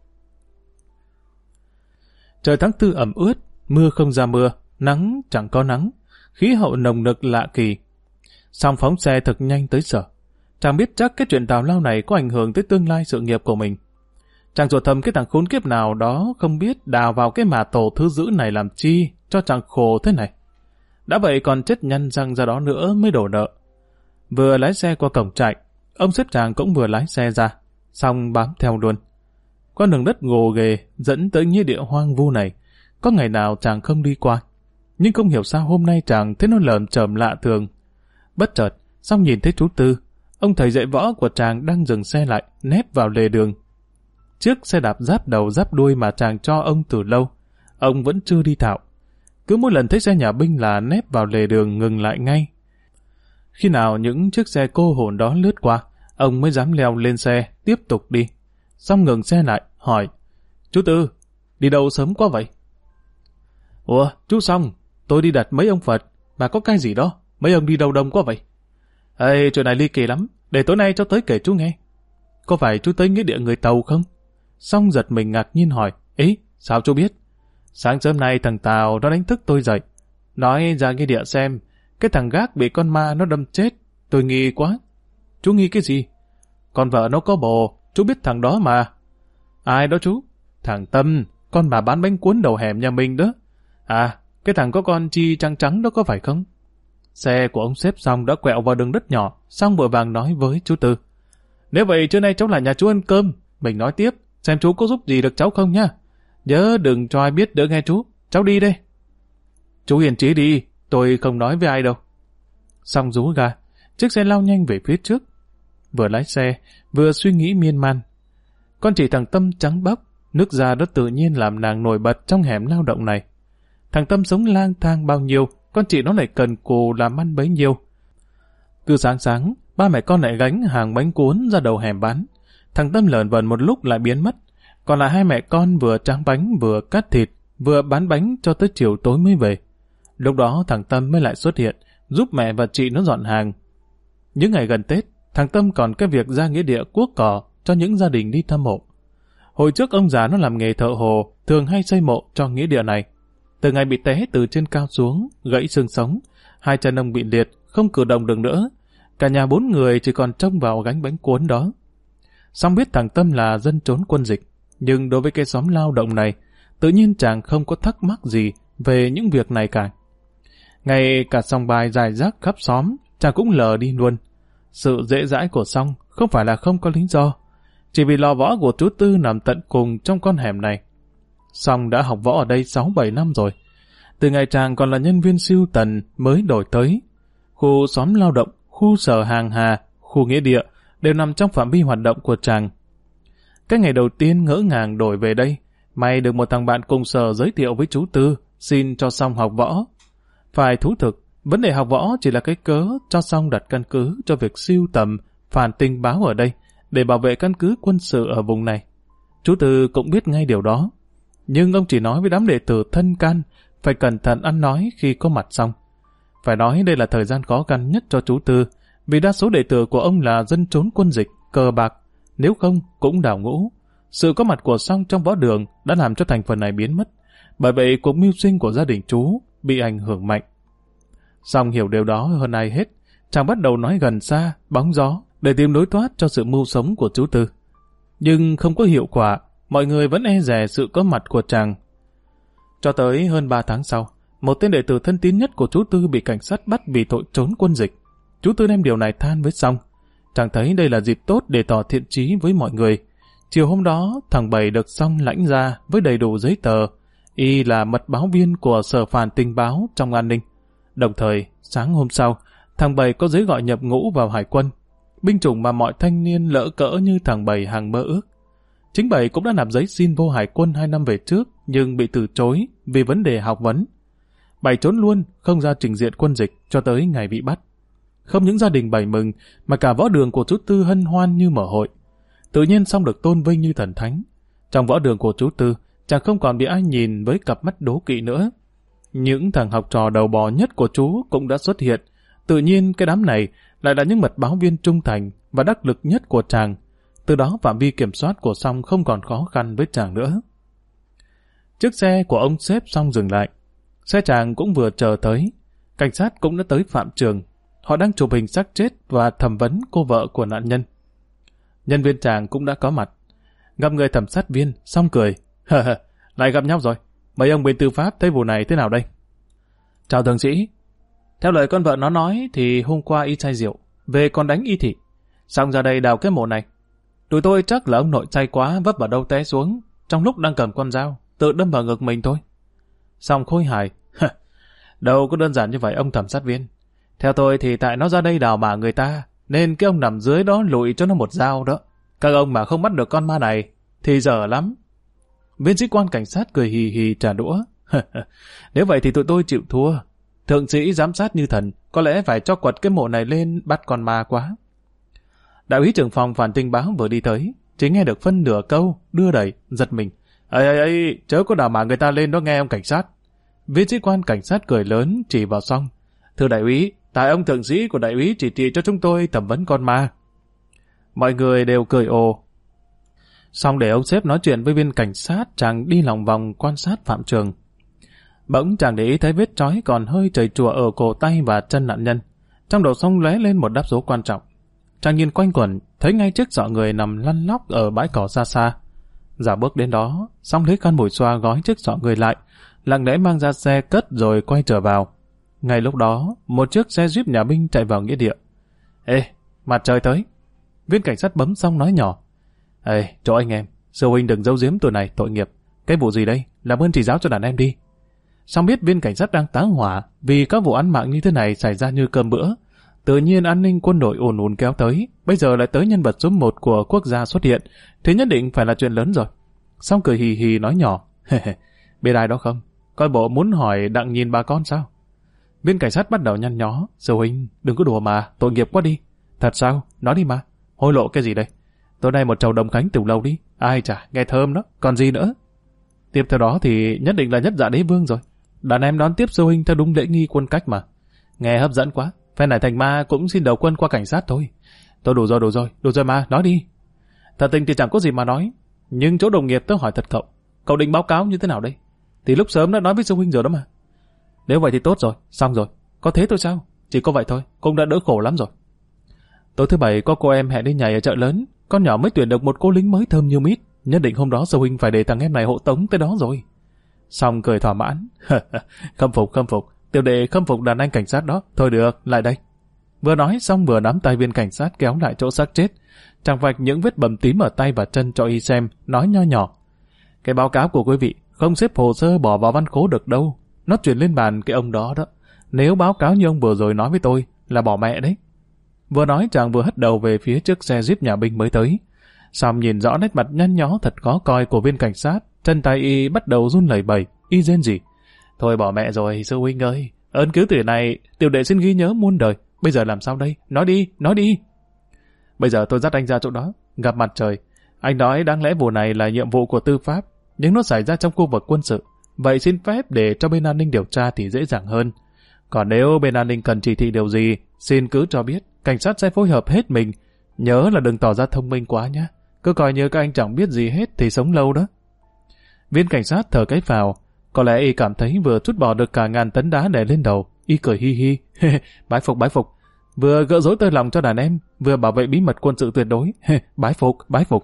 Trời tháng 4 ẩm ướt, mưa không ra mưa, nắng chẳng có nắng, khí hậu nồng nực lạ kỳ. Xong phóng xe thật nhanh tới sở. Chàng biết chắc cái chuyện tào lao này có ảnh hưởng tới tương lai sự nghiệp của mình. Chàng ruột thầm cái thằng khốn kiếp nào đó không biết đào vào cái mả tổ thứ dữ này làm chi cho chàng khổ thế này. Đã vậy còn chết nhăn răng ra đó nữa mới đổ nợ. Vừa lái xe qua cổng trại, ông sếp chàng cũng vừa lái xe ra, xong bám theo luôn. Con đường đất gồ ghề dẫn tới nghĩa địa hoang vu này, có ngày nào chàng không đi qua. Nhưng không hiểu sao hôm nay chàng thấy nó lởm chởm lạ thường. Bất chợt, xong nhìn thấy chú Tư, ông thầy dạy võ của chàng đang dừng xe lại, nép vào lề đường. Chiếc xe đạp giáp đầu giáp đuôi mà chàng cho ông từ lâu, ông vẫn chưa đi thạo. Cứ mỗi lần thấy xe nhà binh là nép vào lề đường ngừng lại ngay. Khi nào những chiếc xe cô hồn đó lướt qua, ông mới dám leo lên xe, tiếp tục đi. Xong ngừng xe lại, hỏi, chú Tư, đi đâu sớm quá vậy? Ủa, chú Xong, tôi đi đặt mấy ông Phật, mà có cái gì đó, mấy ông đi đâu đông quá vậy? Ê, chuyện này ly kỳ lắm, để tối nay cho tới kể chú nghe. Có phải chú tới nghĩa địa người Tàu không? Xong giật mình ngạc nhiên hỏi, ý, sao chú biết? Sáng sớm nay thằng Tào nó đánh thức tôi dậy, nói ra nghĩa địa xem, cái thằng Gác bị con ma nó đâm chết, tôi nghi quá. Chú nghi cái gì? Con vợ nó có bồ, chú biết thằng đó mà. Ai đó chú? Thằng Tâm, con bà bán bánh cuốn đầu hẻm nhà mình đó. À, cái thằng có con chi trắng trắng đó có phải không? Xe của ông sếp Xong đã quẹo vào đường đất nhỏ, Xong vội vàng nói với chú Tư. Nếu vậy trưa nay cháu lại nhà chú ăn cơm, mình nói tiếp, xem chú có giúp gì được cháu không nhá. Nhớ đừng cho ai biết đỡ nghe chú, cháu đi đây. Chú yên trí đi, tôi không nói với ai đâu. Xong rú ga, chiếc xe lao nhanh về phía trước. Vừa lái xe, vừa suy nghĩ miên man. Con chỉ thằng Tâm trắng bóc, nước da đó tự nhiên làm nàng nổi bật trong hẻm lao động này. Thằng Tâm sống lang thang bao nhiêu, con chị nó lại cần cù làm ăn bấy nhiêu. Cứ sáng sáng, ba mẹ con lại gánh hàng bánh cuốn ra đầu hẻm bán. Thằng Tâm lởn vởn một lúc lại biến mất. Còn lại hai mẹ con vừa tráng bánh vừa cắt thịt, vừa bán bánh cho tới chiều tối mới về. Lúc đó thằng Tâm mới lại xuất hiện, giúp mẹ và chị nó dọn hàng. Những ngày gần Tết, thằng Tâm còn cái việc ra nghĩa địa cuốc cỏ cho những gia đình đi thăm mộ. Hồi trước ông già nó làm nghề thợ hồ, thường hay xây mộ cho nghĩa địa này. Từ ngày bị té từ trên cao xuống, gãy xương sống, hai chân ông bị liệt, không cử động được nữa. Cả nhà 4 người chỉ còn trông vào gánh bánh cuốn đó. Xong biết thằng Tâm là dân trốn quân dịch, nhưng đối với cái xóm lao động này, tự nhiên chàng không có thắc mắc gì về những việc này cả. Ngay cả sòng bài dài rác khắp xóm, chàng cũng lờ đi luôn. Sự dễ dãi của Xong không phải là không có lý do, chỉ vì lò võ của chú Tư nằm tận cùng trong con hẻm này. Xong đã học võ ở đây 6-7 năm rồi. Từ ngày chàng còn là nhân viên sưu tần mới đổi tới. Khu xóm lao động, khu sở hàng hà, khu nghĩa địa đều nằm trong phạm vi hoạt động của chàng. Cái ngày đầu tiên ngỡ ngàng đổi về đây, may được một thằng bạn cùng sở giới thiệu với chú Tư, xin cho Xong học võ. Phải thú thực, vấn đề học võ chỉ là cái cớ cho Xong đặt căn cứ cho việc sưu tầm, phản tình báo ở đây, để bảo vệ căn cứ quân sự ở vùng này. Chú Tư cũng biết ngay điều đó. Nhưng ông chỉ nói với đám đệ tử thân can, phải cẩn thận ăn nói khi có mặt Xong. Phải nói đây là thời gian khó khăn nhất cho chú Tư, vì đa số đệ tử của ông là dân trốn quân dịch, cờ bạc, nếu không cũng đào ngũ. Sự có mặt của Xong trong võ đường đã làm cho thành phần này biến mất, bởi vậy cuộc mưu sinh của gia đình chú bị ảnh hưởng mạnh. Xong hiểu điều đó hơn ai hết, chàng bắt đầu nói gần xa, bóng gió, để tìm lối thoát cho sự mưu sống của chú Tư. Nhưng không có hiệu quả, mọi người vẫn e dè sự có mặt của chàng. Cho tới hơn 3 tháng sau, một tên đệ tử thân tín nhất của chú Tư bị cảnh sát bắt vì tội trốn quân dịch. Chú Tư đem điều này than với Xong. Chàng thấy đây là dịp tốt để tỏ thiện chí với mọi người. Chiều hôm đó, thằng Bảy được Song lãnh ra với đầy đủ giấy tờ. Y là mật báo viên của Sở Phản Tình báo trong an ninh. Đồng thời, sáng hôm sau, thằng Bảy có giấy gọi nhập ngũ vào hải quân. Binh chủng mà mọi thanh niên lỡ cỡ như thằng Bảy hằng mơ ước. Chính Bảy cũng đã nộp giấy xin vô hải quân 2 năm về trước, nhưng bị từ chối vì vấn đề học vấn. Bảy trốn luôn, không ra trình diện quân dịch cho tới ngày bị bắt. Không những gia đình Bảy mừng, mà cả võ đường của chú Tư hân hoan như mở hội. Tự nhiên Song được tôn vinh như thần thánh. Trong võ đường của chú Tư, chàng không còn bị ai nhìn với cặp mắt đố kỵ nữa. Những thằng học trò đầu bò nhất của chú cũng đã xuất hiện. Tự nhiên cái đám này lại là những mật báo viên trung thành và đắc lực nhất của chàng. Từ đó phạm vi kiểm soát của Song không còn khó khăn với chàng nữa. Chiếc xe của ông sếp Song dừng lại. Xe chàng cũng vừa chờ tới. Cảnh sát cũng đã tới phạm trường. Họ đang chụp hình xác chết và thẩm vấn cô vợ của nạn nhân. Nhân viên chàng cũng đã có mặt. Gặp người thẩm sát viên, Song cười. Lại gặp nhau rồi. Mấy ông bên tư pháp thấy vụ này thế nào đây? Chào thượng sĩ. Theo lời con vợ nó nói thì hôm qua y say rượu, về còn đánh y thị. Xong ra đây đào cái mộ này. Tụi tôi chắc là ông nội say quá vấp vào đâu té xuống, trong lúc đang cầm con dao, tự đâm vào ngực mình thôi. Song khôi hài. Đâu có đơn giản như vậy ông thẩm sát viên. Theo tôi thì tại nó ra đây đào mả người ta, nên cái ông nằm dưới đó lụi cho nó một dao đó. Các ông mà không bắt được con ma này thì dở lắm. Viên sĩ quan cảnh sát cười hì hì trả đũa. Nếu vậy thì tụi tôi chịu thua. Thượng sĩ giám sát như thần, có lẽ phải cho quật cái mộ này lên bắt con ma quá. Đại úy trưởng phòng Phản Tình báo vừa đi tới, chỉ nghe được phân nửa câu, đưa đẩy, giật mình. Ây, chớ có đào mả người ta lên đó nghe ông cảnh sát. Viên sĩ quan cảnh sát cười lớn chỉ vào Song. Thưa đại úy, tại ông thượng sĩ của đại úy chỉ trị cho chúng tôi thẩm vấn con ma. Mọi người đều cười ồ. Xong để ông sếp nói chuyện với viên cảnh sát, chàng đi lòng vòng quan sát phạm trường. Bỗng chàng để ý thấy vết trói còn hơi chảy chùa ở cổ tay và chân nạn nhân. Trong đầu Song lóe lên một đáp số quan trọng. Chàng nhìn quanh quẩn, thấy ngay trước giọ người nằm lăn lóc ở bãi cỏ xa xa. Dạo bước đến đó, Song lấy khăn mùi xoa gói chiếc giọ người lại, lặng lẽ mang ra xe cất rồi quay trở vào. Ngay lúc đó, một chiếc xe Jeep nhà binh chạy vào nghĩa địa. Ê, mặt trời tới. Viên cảnh sát bấm Song nói nhỏ. Ê, chỗ anh em, sư huynh đừng giấu giếm tụi này, tội nghiệp. Cái vụ gì đây? Làm ơn chỉ giáo cho đàn em đi. Song biết viên cảnh sát đang tá hỏa vì các vụ án mạng như thế này xảy ra như cơm bữa. Tự nhiên an ninh quân đội ùn ùn kéo tới, bây giờ lại tới nhân vật số 1 của quốc gia xuất hiện, thế nhất định phải là chuyện lớn rồi. Song cười hì hì nói nhỏ. Biết ai đó không? Coi bộ muốn hỏi đặng nhìn bà con sao? Viên cảnh sát bắt đầu nhăn nhó. Sư huynh, đừng có đùa mà, tội nghiệp quá đi. Thật sao? Nói đi mà. Hối lộ cái gì đây? Tối nay một chầu đồng khánh tiểu lâu đi. Ai chả, nghe thơm đó, còn gì nữa. Tiếp theo đó thì nhất định là Nhất Dạ Đế Vương rồi. Đàn em đón tiếp sư huynh theo đúng lễ nghi quân cách mà. Nghe hấp dẫn quá. Phe này thành ma cũng xin đầu quân qua cảnh sát thôi. Thôi đủ rồi mà, nói đi. Thật tình thì chẳng có gì mà nói. Nhưng chỗ đồng nghiệp tớ hỏi thật cậu định báo cáo như thế nào đây? Thì lúc sớm đã nói với sư huynh rồi đó mà. Nếu vậy thì tốt rồi, xong rồi. Có thế thôi sao? Chỉ có vậy thôi, cũng đã đỡ khổ lắm rồi. Tối thứ Bảy có cô em hẹn đi nhảy ở chợ lớn. Con nhỏ mới tuyển được một cô lính mới thơm như mít. Nhất định hôm đó sư huynh phải để thằng em này hộ tống tới đó rồi. Xong cười thỏa mãn. Khâm phục. Tiểu đệ khâm phục đàn anh cảnh sát đó. Thôi được, lại đây. Vừa nói xong vừa nắm tay viên cảnh sát kéo lại chỗ xác chết. Chàng vạch những vết bầm tím ở tay và chân cho y xem, nói nho nhỏ. Cái báo cáo của quý vị không xếp hồ sơ bỏ vào văn khố được đâu. Nó chuyển lên bàn cái ông đó đó. Nếu báo cáo như ông vừa rồi nói với tôi là bỏ mẹ đấy. Vừa nói chàng vừa hất đầu về phía chiếc xe Jeep nhà binh mới tới. Xong nhìn rõ nét mặt nhăn nhó thật khó coi của viên cảnh sát, chân tay y bắt đầu run lẩy bẩy, y rên rỉ. Thôi bỏ mẹ rồi sư huynh ơi, ơn cứu tử này tiểu đệ xin ghi nhớ muôn đời. Bây giờ làm sao đây? Nói đi. Bây giờ tôi dắt anh ra chỗ đó, gặp mặt trời. Anh nói đáng lẽ vụ này là nhiệm vụ của tư pháp, nhưng nó xảy ra trong khu vực quân sự. Vậy xin phép để cho bên an ninh điều tra thì dễ dàng hơn. Còn nếu bên an ninh cần chỉ thị điều gì, xin cứ cho biết, cảnh sát sẽ phối hợp hết mình. Nhớ là đừng tỏ ra thông minh quá nhé. Cứ coi như các anh chẳng biết gì hết thì sống lâu đó. Viên cảnh sát thở cái phào. Có lẽ y cảm thấy vừa trút bỏ được cả 1000 tấn đá đè lên đầu. Y cười hi hi. Bái phục. Vừa gỡ rối tơi lòng cho đàn em, vừa bảo vệ bí mật quân sự tuyệt đối. Bái phục.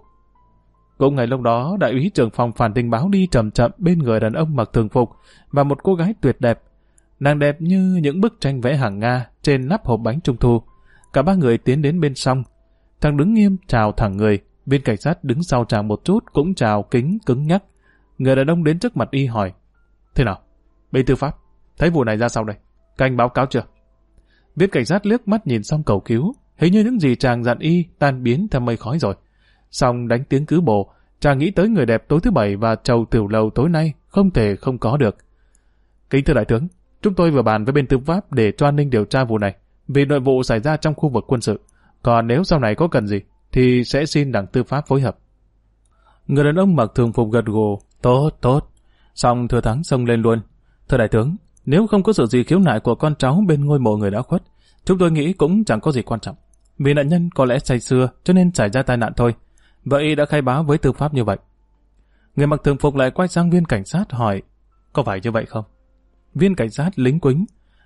Cũng ngày lúc đó, đại úy trưởng phòng Phản Tình báo đi chậm chậm bên người đàn ông mặc thường phục và một cô gái tuyệt đẹp. Nàng đẹp như những bức tranh vẽ hàng Nga trên nắp hộp bánh trung thu. Cả ba người tiến đến bên Song. Thằng đứng nghiêm chào thẳng người, Viên cảnh sát đứng sau chàng một chút cũng chào kính cứng nhắc. Người đàn ông đến trước mặt y hỏi: thế nào? Bên tư pháp, thấy vụ này ra sao đây? Các anh báo cáo chưa? Viên cảnh sát liếc mắt nhìn xong cầu cứu, hình như những gì chàng dặn y tan biến theo mây khói rồi. Xong đánh tiếng cứ bồ, chàng nghĩ tới người đẹp tối thứ Bảy và chầu tiểu lầu tối nay không thể không có được. Kính thưa đại tướng, chúng tôi vừa bàn với bên tư pháp để cho an ninh điều tra vụ này, vì nội vụ xảy ra trong khu vực quân sự. Còn nếu sau này có cần gì, thì sẽ xin đảng tư pháp phối hợp. Người đàn ông mặc thường phục gật gù: tốt. Xong thừa thắng xông lên luôn: thưa đại tướng, nếu không có sự gì khiếu nại của con cháu bên ngôi mộ người đã khuất, chúng tôi nghĩ cũng chẳng có gì quan trọng. Vì nạn nhân có lẽ say sưa cho nên xảy ra tai nạn thôi. Vậy đã khai báo với tư pháp như vậy. Người mặc thường phục lại quay sang viên cảnh sát hỏi: có phải như vậy không? Viên cảnh sát lính quính: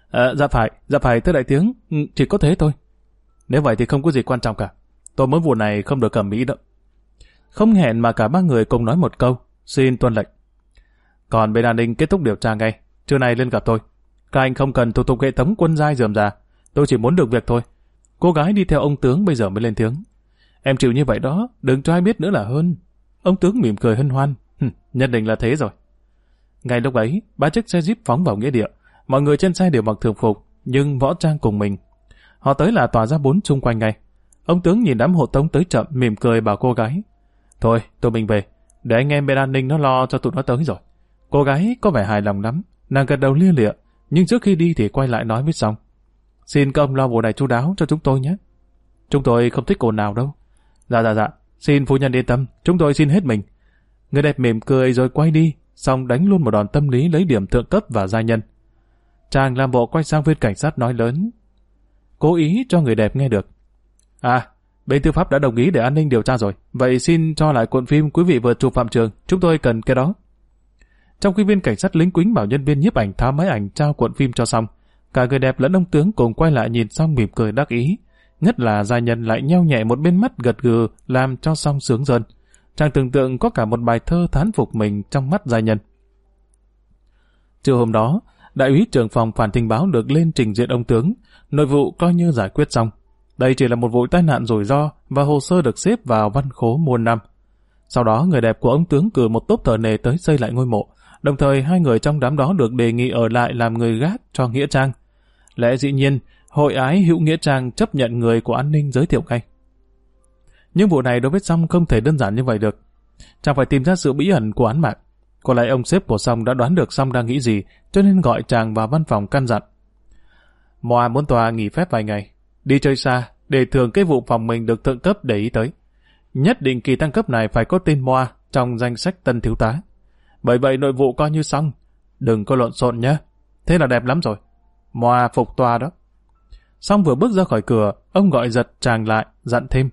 dạ phải thưa đại tướng, chỉ có thế thôi. Nếu vậy thì không có gì quan trọng cả. Tôi muốn vụ này không được cầm ý đâu. Không hẹn mà cả ba người cùng nói một câu: xin tuân lệnh. Còn bên an ninh kết thúc điều tra ngay, trưa nay lên gặp tôi. Các anh không cần thủ tục hệ thống quân giai rườm rà, tôi chỉ muốn được việc thôi. Cô gái đi theo ông tướng bây giờ mới lên tiếng: em chịu như vậy đó, đừng cho ai biết nữa là hơn. Ông tướng mỉm cười hân hoan: nhất định là thế rồi. Ngay lúc ấy, ba chiếc xe Jeep phóng vào nghĩa địa. Mọi người trên xe đều mặc thường phục, nhưng võ trang cùng mình. Họ tới là tỏa ra bốn chung quanh ngay. Ông tướng nhìn đám hộ tống tới chậm, mỉm cười bảo cô gái: thôi, tụi mình về, để anh em bên an ninh nó lo cho tụi nó tới rồi. Cô gái có vẻ hài lòng lắm, nàng gật đầu lia lịa, nhưng trước khi đi thì quay lại nói với Song: xin các ông lo vụ này chu đáo cho chúng tôi nhé. Chúng tôi không thích ồn nào đâu. Dạ, xin phu nhân yên tâm, chúng tôi xin hết mình. Người đẹp mỉm cười rồi quay đi, Song đánh luôn một đòn tâm lý lấy điểm thượng cấp và gia nhân. Chàng làm bộ quay sang viên cảnh sát nói lớn, cố ý cho người đẹp nghe được: bên tư pháp đã đồng ý để an ninh điều tra rồi, vậy xin cho lại cuộn phim quý vị vừa chụp Phạm Trường, chúng tôi cần cái đó. Trong khi viên cảnh sát lính quính bảo nhân viên nhiếp ảnh tháo máy ảnh trao cuộn phim cho xong, cả người đẹp lẫn ông tướng cùng quay lại nhìn Song mỉm cười đắc ý, nhất là gia nhân lại nheo nhẹ một bên mắt gật gừ làm cho Song sướng dần. Chàng tưởng tượng có cả một bài thơ thán phục mình trong mắt gia nhân. Trưa hôm đó, đại úy trưởng phòng phản tình báo được lên trình diện ông tướng, nội vụ coi như giải quyết xong. Đây chỉ là một vụ tai nạn rủi ro và hồ sơ được xếp vào văn khố muôn năm. Sau đó người đẹp của ông tướng cử một tốp thợ nề tới xây lại ngôi mộ, đồng thời hai người trong đám đó được đề nghị ở lại làm người gác cho nghĩa trang. Lẽ dĩ nhiên, hội ái hữu nghĩa trang chấp nhận người của an ninh giới thiệu ngay. Nhưng vụ này đối với Song không thể đơn giản như vậy được. Chàng phải tìm ra sự bí ẩn của án mạng. Có lẽ ông sếp của Song đã đoán được Song đang nghĩ gì, cho nên gọi chàng vào văn phòng căn dặn: Moa muốn tòa nghỉ phép vài ngày, đi chơi xa để thường cái vụ phòng mình được thượng cấp để ý tới. Nhất định kỳ tăng cấp này phải có tên Moa trong danh sách tân thiếu tá. Bởi vậy nội vụ coi như xong, đừng có lộn xộn nhé. Thế là đẹp lắm rồi. Moa phục tòa đó. Song vừa bước ra khỏi cửa, ông gọi giật chàng lại, dặn thêm: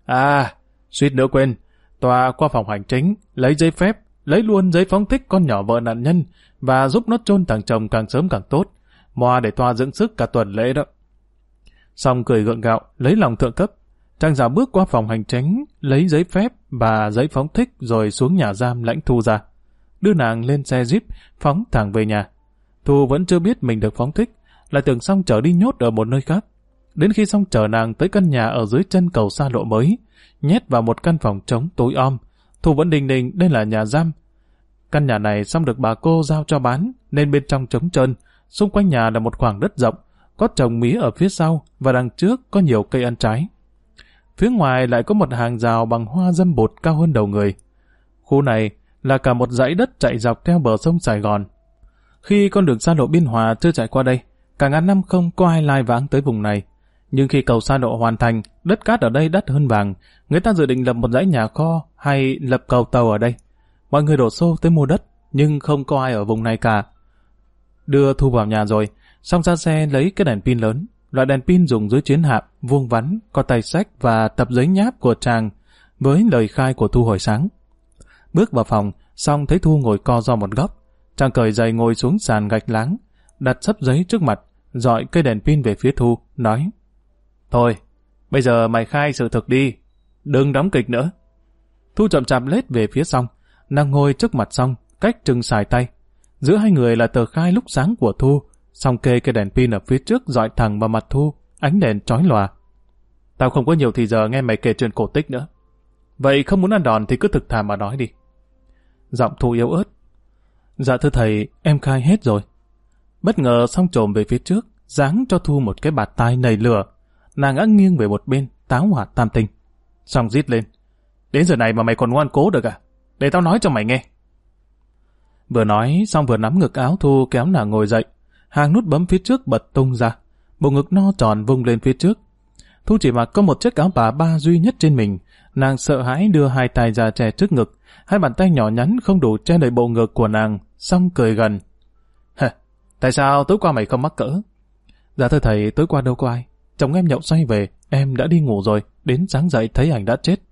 suýt nữa quên, tòa qua phòng hành chính, lấy giấy phép, lấy luôn giấy phóng thích con nhỏ vợ nạn nhân và giúp nó chôn thằng chồng càng sớm càng tốt. Moa để tòa dưỡng sức cả tuần lễ đó. Song cười gượng gạo, lấy lòng thượng cấp. Chàng dạo bước qua phòng hành chính, lấy giấy phép và giấy phóng thích rồi xuống nhà giam lãnh Thu ra. Đưa nàng lên xe Jeep, phóng thẳng về nhà. Thu vẫn chưa biết mình được phóng thích, lại tưởng Song chở đi nhốt ở một nơi khác. Đến khi Song chở nàng tới căn nhà ở dưới chân cầu xa lộ mới, nhét vào một căn phòng trống tối om, Thu vẫn đình đình đây là nhà giam. Căn nhà này Song được bà cô giao cho bán, nên bên trong trống trơn, xung quanh nhà là một khoảng đất rộng, có trồng mía ở phía sau và đằng trước có nhiều cây ăn trái. Phía ngoài lại có một hàng rào bằng hoa dâm bột cao hơn đầu người. Khu này là cả một dãy đất chạy dọc theo bờ sông Sài Gòn. Khi con đường xa lộ Biên Hòa chưa chạy qua đây, cả ngàn năm không có ai lai vãng tới vùng này. Nhưng khi cầu xa lộ hoàn thành, đất cát ở đây đắt hơn vàng, người ta dự định lập một dãy nhà kho hay lập cầu tàu ở đây. Mọi người đổ xô tới mua đất, nhưng không có ai ở vùng này cả. Đưa Thu vào nhà rồi, Song ra xe lấy cái đèn pin lớn, loại đèn pin dùng dưới chiến hạm, vuông vắn, có tay sách và tập giấy nháp của chàng với lời khai của Thu hồi sáng. Bước vào phòng, Song thấy Thu ngồi co ro một góc. Chàng cởi giày ngồi xuống sàn gạch láng, đặt xấp giấy trước mặt, dọi cây đèn pin về phía Thu, nói: Thôi, bây giờ mày khai sự thực đi, đừng đóng kịch nữa. Thu chậm chạp lết về phía Song, nàng ngồi trước mặt Song, cách chừng xài tay. Giữa hai người là tờ khai lúc sáng của Thu. Song kê cái đèn pin ở phía trước dọi thẳng vào mặt Thu, ánh đèn chói lòa. Tao không có nhiều thì giờ nghe mày kể chuyện cổ tích nữa. Vậy không muốn ăn đòn thì cứ thực thà mà nói đi. Giọng Thu yếu ớt. Dạ thưa thầy, em khai hết rồi. Bất ngờ Song trồm về phía trước, giáng cho Thu một cái bạt tai nảy lửa. Nàng ngã nghiêng về một bên, táo hỏa tam tinh. Song rít lên. Đến giờ này mà mày còn ngoan cố được à? Để tao nói cho mày nghe. Vừa nói, Song vừa nắm ngực áo Thu kéo nàng ngồi dậy. Hàng nút bấm phía trước bật tung ra. Bộ ngực no tròn vung lên phía trước. Thu chỉ mặc có một chiếc áo bà ba duy nhất trên mình. Nàng sợ hãi đưa hai tay ra che trước ngực. Hai bàn tay nhỏ nhắn không đủ che đậy bộ ngực của nàng. Song cười gần. Tại sao tối qua mày không mắc cỡ? Dạ thưa thầy, tối qua đâu có ai. Chồng em nhậu say về, em đã đi ngủ rồi. Đến sáng dậy thấy ảnh đã chết.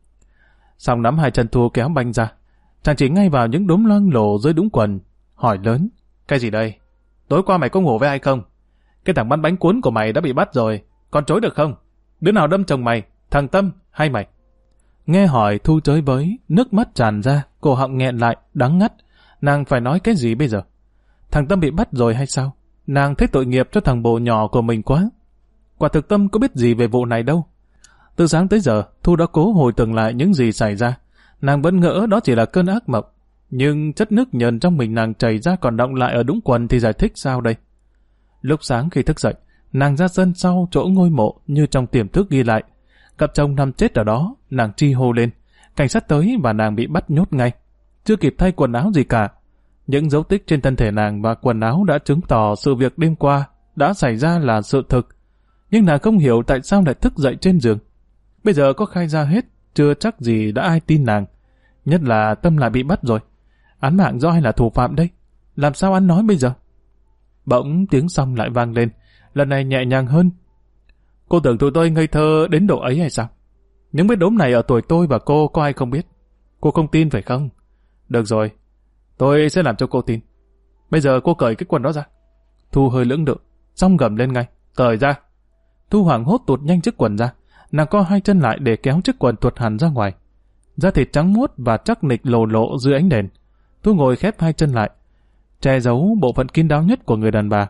Song nắm hai chân Thu kéo banh ra. Chàng chỉ ngay vào những đốm loang lổ dưới đũng quần. Hỏi lớn. Cái gì đây? Tối qua mày có ngủ với ai không? Cái thằng bán bánh cuốn của mày đã bị bắt rồi. Còn chối được không? Đứa nào đâm chồng mày? Thằng Tâm hay mày? Nghe hỏi Thu chới với, nước mắt tràn ra, cổ họng nghẹn lại, đắng ngắt. Nàng phải nói cái gì bây giờ? Thằng Tâm bị bắt rồi hay sao? Nàng thấy tội nghiệp cho thằng bồ nhỏ của mình quá. Quả thực Tâm có biết gì về vụ này đâu. Từ sáng tới giờ, Thu đã cố hồi tưởng lại những gì xảy ra. Nàng vẫn ngỡ đó chỉ là cơn ác mộng. Nhưng chất nước nhờn trong mình nàng chảy ra còn đọng lại ở đũng quần thì giải thích sao đây? Lúc sáng khi thức dậy, nàng ra sân sau chỗ ngôi mộ như trong tiềm thức ghi lại. Cặp chồng nằm chết ở đó, nàng chi hô lên. Cảnh sát tới và nàng bị bắt nhốt ngay. Chưa kịp thay quần áo gì cả. Những dấu tích trên thân thể nàng và quần áo đã chứng tỏ sự việc đêm qua đã xảy ra là sự thực. Nhưng nàng không hiểu tại sao lại thức dậy trên giường. Bây giờ có khai ra hết, chưa chắc gì đã ai tin nàng. Nhất là Tâm lại bị bắt rồi. Án mạng do ai là thủ phạm đây? Làm sao ăn nói bây giờ? Bỗng tiếng Song lại vang lên, lần này nhẹ nhàng hơn. Cô tưởng tụi tôi ngây thơ đến độ ấy hay sao? Những vết đốm này ở tuổi tôi và cô có ai không biết? Cô không tin phải không? Được rồi, tôi sẽ làm cho cô tin. Bây giờ cô cởi cái quần đó ra. Thu hơi lưỡng lự, Song gầm lên ngay. Cởi ra. Thu hoảng hốt tụt nhanh chiếc quần ra. Nàng co hai chân lại để kéo chiếc quần tuột hẳn ra ngoài. Da thịt trắng muốt và chắc nịch lồ lộ dưới ánh đèn. Thu ngồi khép hai chân lại, che giấu bộ phận kín đáo nhất của người đàn bà.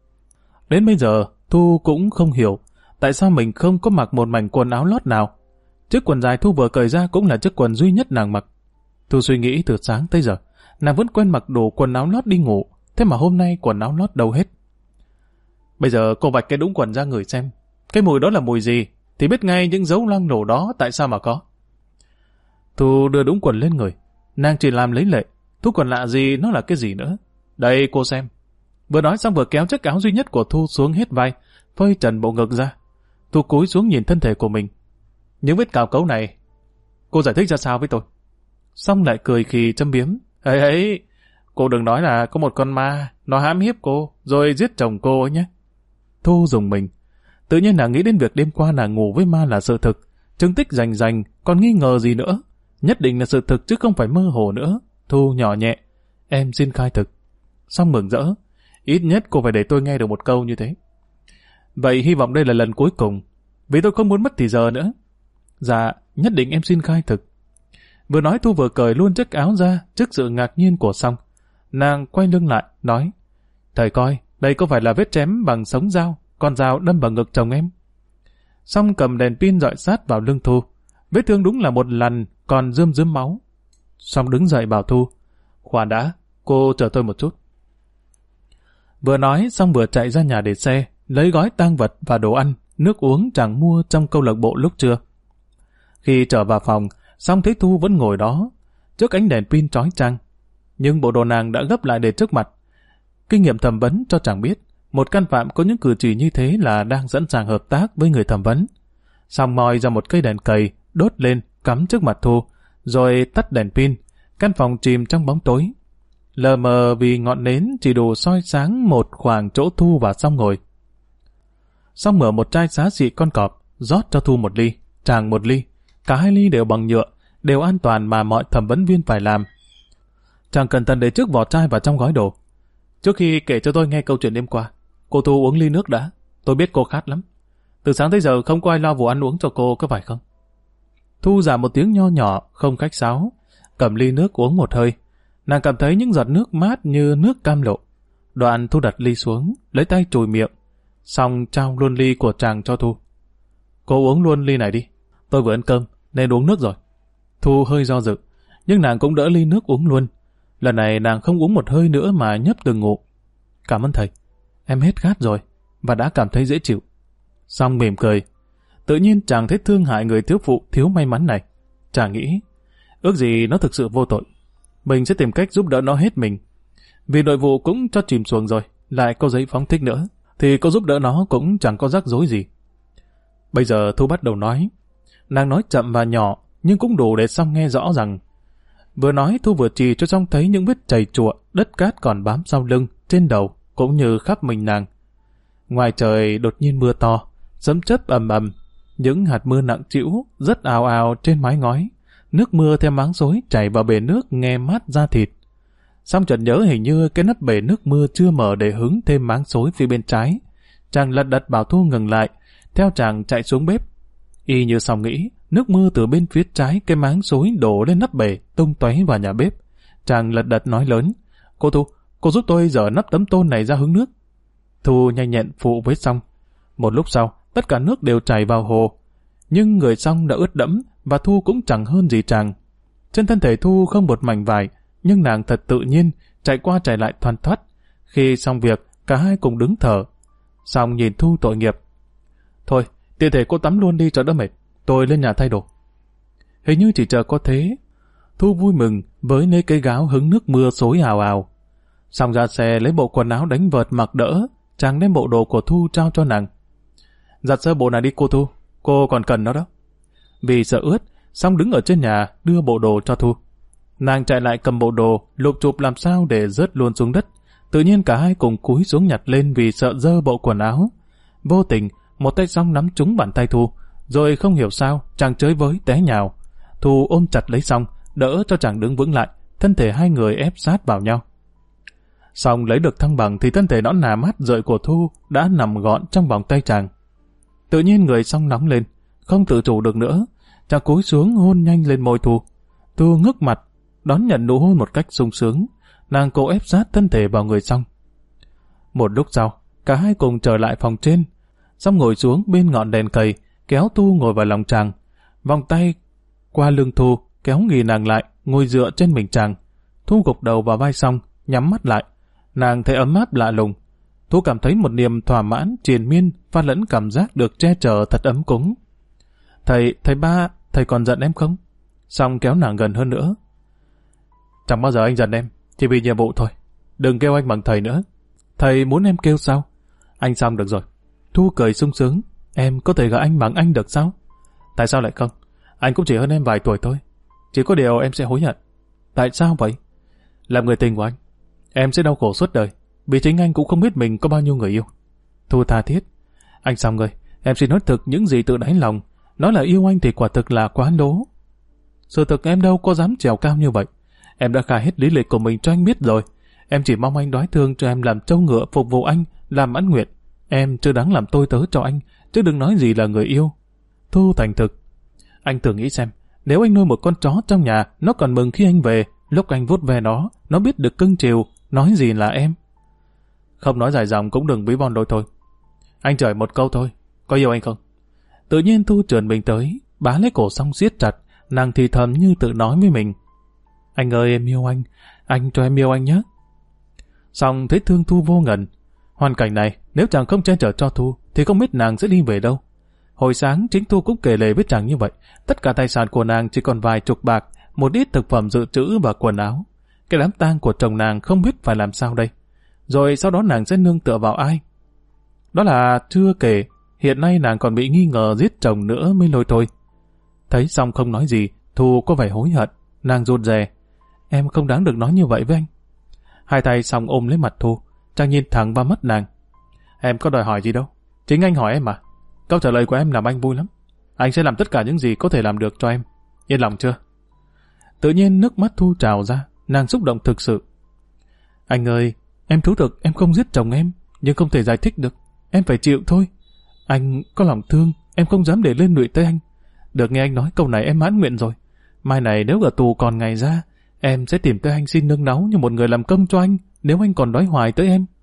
Đến bây giờ, Thu cũng không hiểu tại sao mình không có mặc một mảnh quần áo lót nào. Chiếc quần dài Thu vừa cởi ra cũng là chiếc quần duy nhất nàng mặc. Thu suy nghĩ từ sáng tới giờ, nàng vẫn quen mặc đồ quần áo lót đi ngủ, thế mà hôm nay quần áo lót đâu hết. Bây giờ cô vạch cái đũng quần ra ngửi xem, cái mùi đó là mùi gì, thì biết ngay những dấu loang lổ đó tại sao mà có. Thu đưa đũng quần lên người, nàng chỉ làm lấy lệ, Thu còn lạ gì nó là cái gì nữa. Đây cô xem. Vừa nói xong vừa kéo chiếc áo duy nhất của Thu xuống hết vai, phơi trần bộ ngực ra. Thu cúi xuống nhìn thân thể của mình. Những vết cào cấu này, cô giải thích ra sao với tôi? Xong lại cười khì châm biếm. Ấy, cô đừng nói là có một con ma, nó hãm hiếp cô, rồi giết chồng cô ấy nhé. Thu dùng mình. Tự nhiên nàng nghĩ đến việc đêm qua nàng ngủ với ma là sự thực. Chứng tích rành rành, còn nghi ngờ gì nữa. Nhất định là sự thực chứ không phải mơ hồ nữa. Thu nhỏ nhẹ. Em xin khai thực. Xong mừng rỡ. Ít nhất cô phải để tôi nghe được một câu như thế. Vậy hy vọng đây là lần cuối cùng. Vì tôi không muốn mất thì giờ nữa. Dạ, nhất định em xin khai thực. Vừa nói Thu vừa cởi luôn chiếc áo ra trước sự ngạc nhiên của Song. Nàng quay lưng lại, nói. Thầy coi, đây có phải là vết chém bằng sống dao, con dao đâm vào ngực chồng em. Song cầm đèn pin dọi sát vào lưng Thu. Vết thương đúng là một lần, còn rơm rớm máu. Song đứng dậy bảo Thu. Khoan đã, cô chờ tôi một chút. Vừa nói xong vừa chạy ra nhà để xe, lấy gói tang vật và đồ ăn, nước uống chàng mua trong câu lạc bộ lúc trưa. Khi trở vào phòng, Song thấy Thu vẫn ngồi đó, trước ánh đèn pin chói chang. Nhưng bộ đồ nàng đã gấp lại để trước mặt. Kinh nghiệm thẩm vấn cho chàng biết, một can phạm có những cử chỉ như thế là đang sẵn sàng hợp tác với người thẩm vấn. Song moi ra một cây đèn cầy, đốt lên, cắm trước mặt Thu, rồi tắt đèn pin. Căn phòng chìm trong bóng tối. Lờ mờ vì ngọn nến chỉ đủ soi sáng một khoảng chỗ Thu và Song ngồi. Song mở một chai xá xị con cọp, rót cho Thu một ly, chàng một ly. Cả hai ly đều bằng nhựa, đều an toàn mà mọi thẩm vấn viên phải làm. Chàng cẩn thận để trước vỏ chai vào trong gói đồ. Trước khi kể cho tôi nghe câu chuyện đêm qua, cô Thu uống ly nước đã. Tôi biết cô khát lắm. Từ sáng tới giờ không có ai lo vụ ăn uống cho cô, có phải không? Thu giả một tiếng nho nhỏ, không khách sáo, cầm ly nước uống một hơi. Nàng cảm thấy những giọt nước mát như nước cam lộ. Đoạn Thu đặt ly xuống, lấy tay chùi miệng, xong trao luôn ly của chàng cho Thu. Cô uống luôn ly này đi. Tôi vừa ăn cơm, nên uống nước rồi. Thu hơi do dự, nhưng nàng cũng đỡ ly nước uống luôn. Lần này nàng không uống một hơi nữa mà nhấp từng ngụm. Cảm ơn thầy, em hết khát rồi và đã cảm thấy dễ chịu. Xong mỉm cười. Tự nhiên chàng thấy thương hại người thiếu phụ thiếu may mắn này. Chàng nghĩ, ước gì nó thực sự vô tội, mình sẽ tìm cách giúp đỡ nó hết mình. Vì nội vụ cũng cho chìm xuồng rồi, lại có giấy phóng thích nữa, thì có giúp đỡ nó cũng chẳng có rắc rối gì. Bây giờ Thu bắt đầu nói. Nàng nói chậm và nhỏ, nhưng cũng đủ để Song nghe rõ rằng. Vừa nói Thu vừa chỉ cho Song thấy những vết chày chụa, đất cát còn bám sau lưng, trên đầu, cũng như khắp mình nàng. Ngoài trời đột nhiên mưa to, sấm chớp ầm ầm, những hạt mưa nặng trĩu rất ào ào trên mái ngói. Nước mưa theo máng xối chảy vào bể nước nghe mát da thịt. Song chợt nhớ hình như cái nắp bể nước mưa chưa mở để hứng thêm máng xối phía bên trái. Chàng lật đật bảo Thu ngừng lại, theo chàng chạy xuống bếp. Y như Song nghĩ, nước mưa từ bên phía trái cái máng xối đổ lên nắp bể, tung tóe vào nhà bếp. Chàng lật đật nói lớn, cô Thu, cô giúp tôi dở nắp tấm tôn này ra hứng nước. Thu nhanh nhẹn phụ với Song. Một lúc sau, tất cả nước đều chảy vào hồ. Nhưng người Song đã ướt đẫm, và Thu cũng chẳng hơn gì chàng. Trên thân thể Thu không một mảnh vải, nhưng nàng thật tự nhiên, chạy qua chạy lại thoăn thoắt. Khi xong việc, cả hai cùng đứng thở. Song nhìn Thu tội nghiệp. Thôi, tiện thể cô tắm luôn đi cho đỡ mệt, tôi lên nhà thay đồ. Hình như chỉ chờ có thế. Thu vui mừng với lấy cây gáo hứng nước mưa xối ào ào. Xong ra xe lấy bộ quần áo đánh vợt mặc đỡ, chàng đem bộ đồ của Thu trao cho nàng. Giặt sơ bộ này đi cô Thu, cô còn cần nó đó. Vì sợ ướt, Song đứng ở trên nhà đưa bộ đồ cho Thu. Nàng chạy lại cầm bộ đồ, lụp chụp làm sao để rớt luôn xuống đất. Tự nhiên cả hai cùng cúi xuống nhặt lên vì sợ dơ bộ quần áo. Vô tình, một tay Song nắm trúng bàn tay Thu, rồi không hiểu sao chàng chới với té nhào. Thu ôm chặt lấy Song, đỡ cho chàng đứng vững lại, thân thể hai người ép sát vào nhau. Song lấy được thăng bằng thì thân thể nõn nà mát rượi của Thu đã nằm gọn trong vòng tay chàng. Tự nhiên người Song nóng lên, không tự chủ được nữa, chàng cúi xuống hôn nhanh lên môi Thu. Thu ngước mặt, đón nhận nụ hôn một cách sung sướng, nàng cố ép sát thân thể vào người Song. Một lúc sau, cả hai cùng trở lại phòng trên. Song ngồi xuống bên ngọn đèn cầy, kéo Thu ngồi vào lòng chàng, vòng tay qua lưng Thu, kéo nghì nàng lại, ngồi dựa trên mình chàng. Thu gục đầu vào vai Song, nhắm mắt lại. Nàng thấy ấm áp lạ lùng. Thu cảm thấy một niềm thỏa mãn triền miên, pha lẫn cảm giác được che chở thật ấm cúng. Thầy ba, thầy còn giận em không? Song kéo nàng gần hơn nữa. Chẳng bao giờ anh giận em, chỉ vì nhiệm vụ thôi. Đừng kêu anh bằng thầy nữa. Thầy muốn em kêu sao? Anh xong được rồi. Thu cười sung sướng. Em có thể gọi anh bằng anh được sao? Tại sao lại không? Anh cũng chỉ hơn em vài tuổi thôi. Chỉ có điều em sẽ hối hận. Tại sao vậy? Làm người tình của anh, em sẽ đau khổ suốt đời, vì chính anh cũng không biết mình có bao nhiêu người yêu. Thu tha thiết. Anh xong rồi, em xin nói thực những gì tự đáy lòng. Nói là yêu anh thì quả thực là quá lố. Sự thực em đâu có dám trèo cao như vậy. Em đã khai hết lý lịch của mình cho anh biết rồi. Em chỉ mong anh đoái thương cho em làm trâu ngựa phục vụ anh, làm mãn nguyện. Em chưa đáng làm tôi tớ cho anh, chứ đừng nói gì là người yêu. Thu thành thực. Anh thử nghĩ xem, nếu anh nuôi một con chó trong nhà, nó còn mừng khi anh về, lúc anh vuốt ve nó biết được cưng chiều, nói gì là em. Không nói dài dòng cũng đừng ví von đôi thôi. Anh chửi một câu thôi, có yêu anh không? Tự nhiên Thu trườn mình tới, bá lấy cổ Song siết chặt, nàng thì thầm như tự nói với mình. Anh ơi em yêu anh cho em yêu anh nhé. Song thấy thương Thu vô ngần. Hoàn cảnh này, nếu chàng không che chở cho Thu, thì không biết nàng sẽ đi về đâu. Hồi sáng chính Thu cũng kể lể với chàng như vậy. Tất cả tài sản của nàng chỉ còn vài chục bạc, một ít thực phẩm dự trữ và quần áo. Cái đám tang của chồng nàng không biết phải làm sao đây. Rồi sau đó nàng sẽ nương tựa vào ai? Đó là chưa kể, hiện nay nàng còn bị nghi ngờ giết chồng nữa mới lôi thôi. Thấy Song không nói gì, Thu có vẻ hối hận, nàng rụt rè. Em không đáng được nói như vậy với anh. Hai tay Song ôm lấy mặt Thu, chàng nhìn thẳng vào mắt nàng. Em có đòi hỏi gì đâu, chính anh hỏi em mà. Câu trả lời của em làm anh vui lắm. Anh sẽ làm tất cả những gì có thể làm được cho em. Yên lòng chưa? Tự nhiên nước mắt Thu trào ra, nàng xúc động thực sự. Anh ơi, em thú thực em không giết chồng em, nhưng không thể giải thích được. Em phải chịu thôi. Anh có lòng thương, em không dám để lên lụy tới anh. Được nghe anh nói câu này em mãn nguyện rồi. Mai này nếu ở tù còn ngày ra, em sẽ tìm tới anh xin nương náu như một người làm công cho anh, nếu anh còn đói hoài tới em.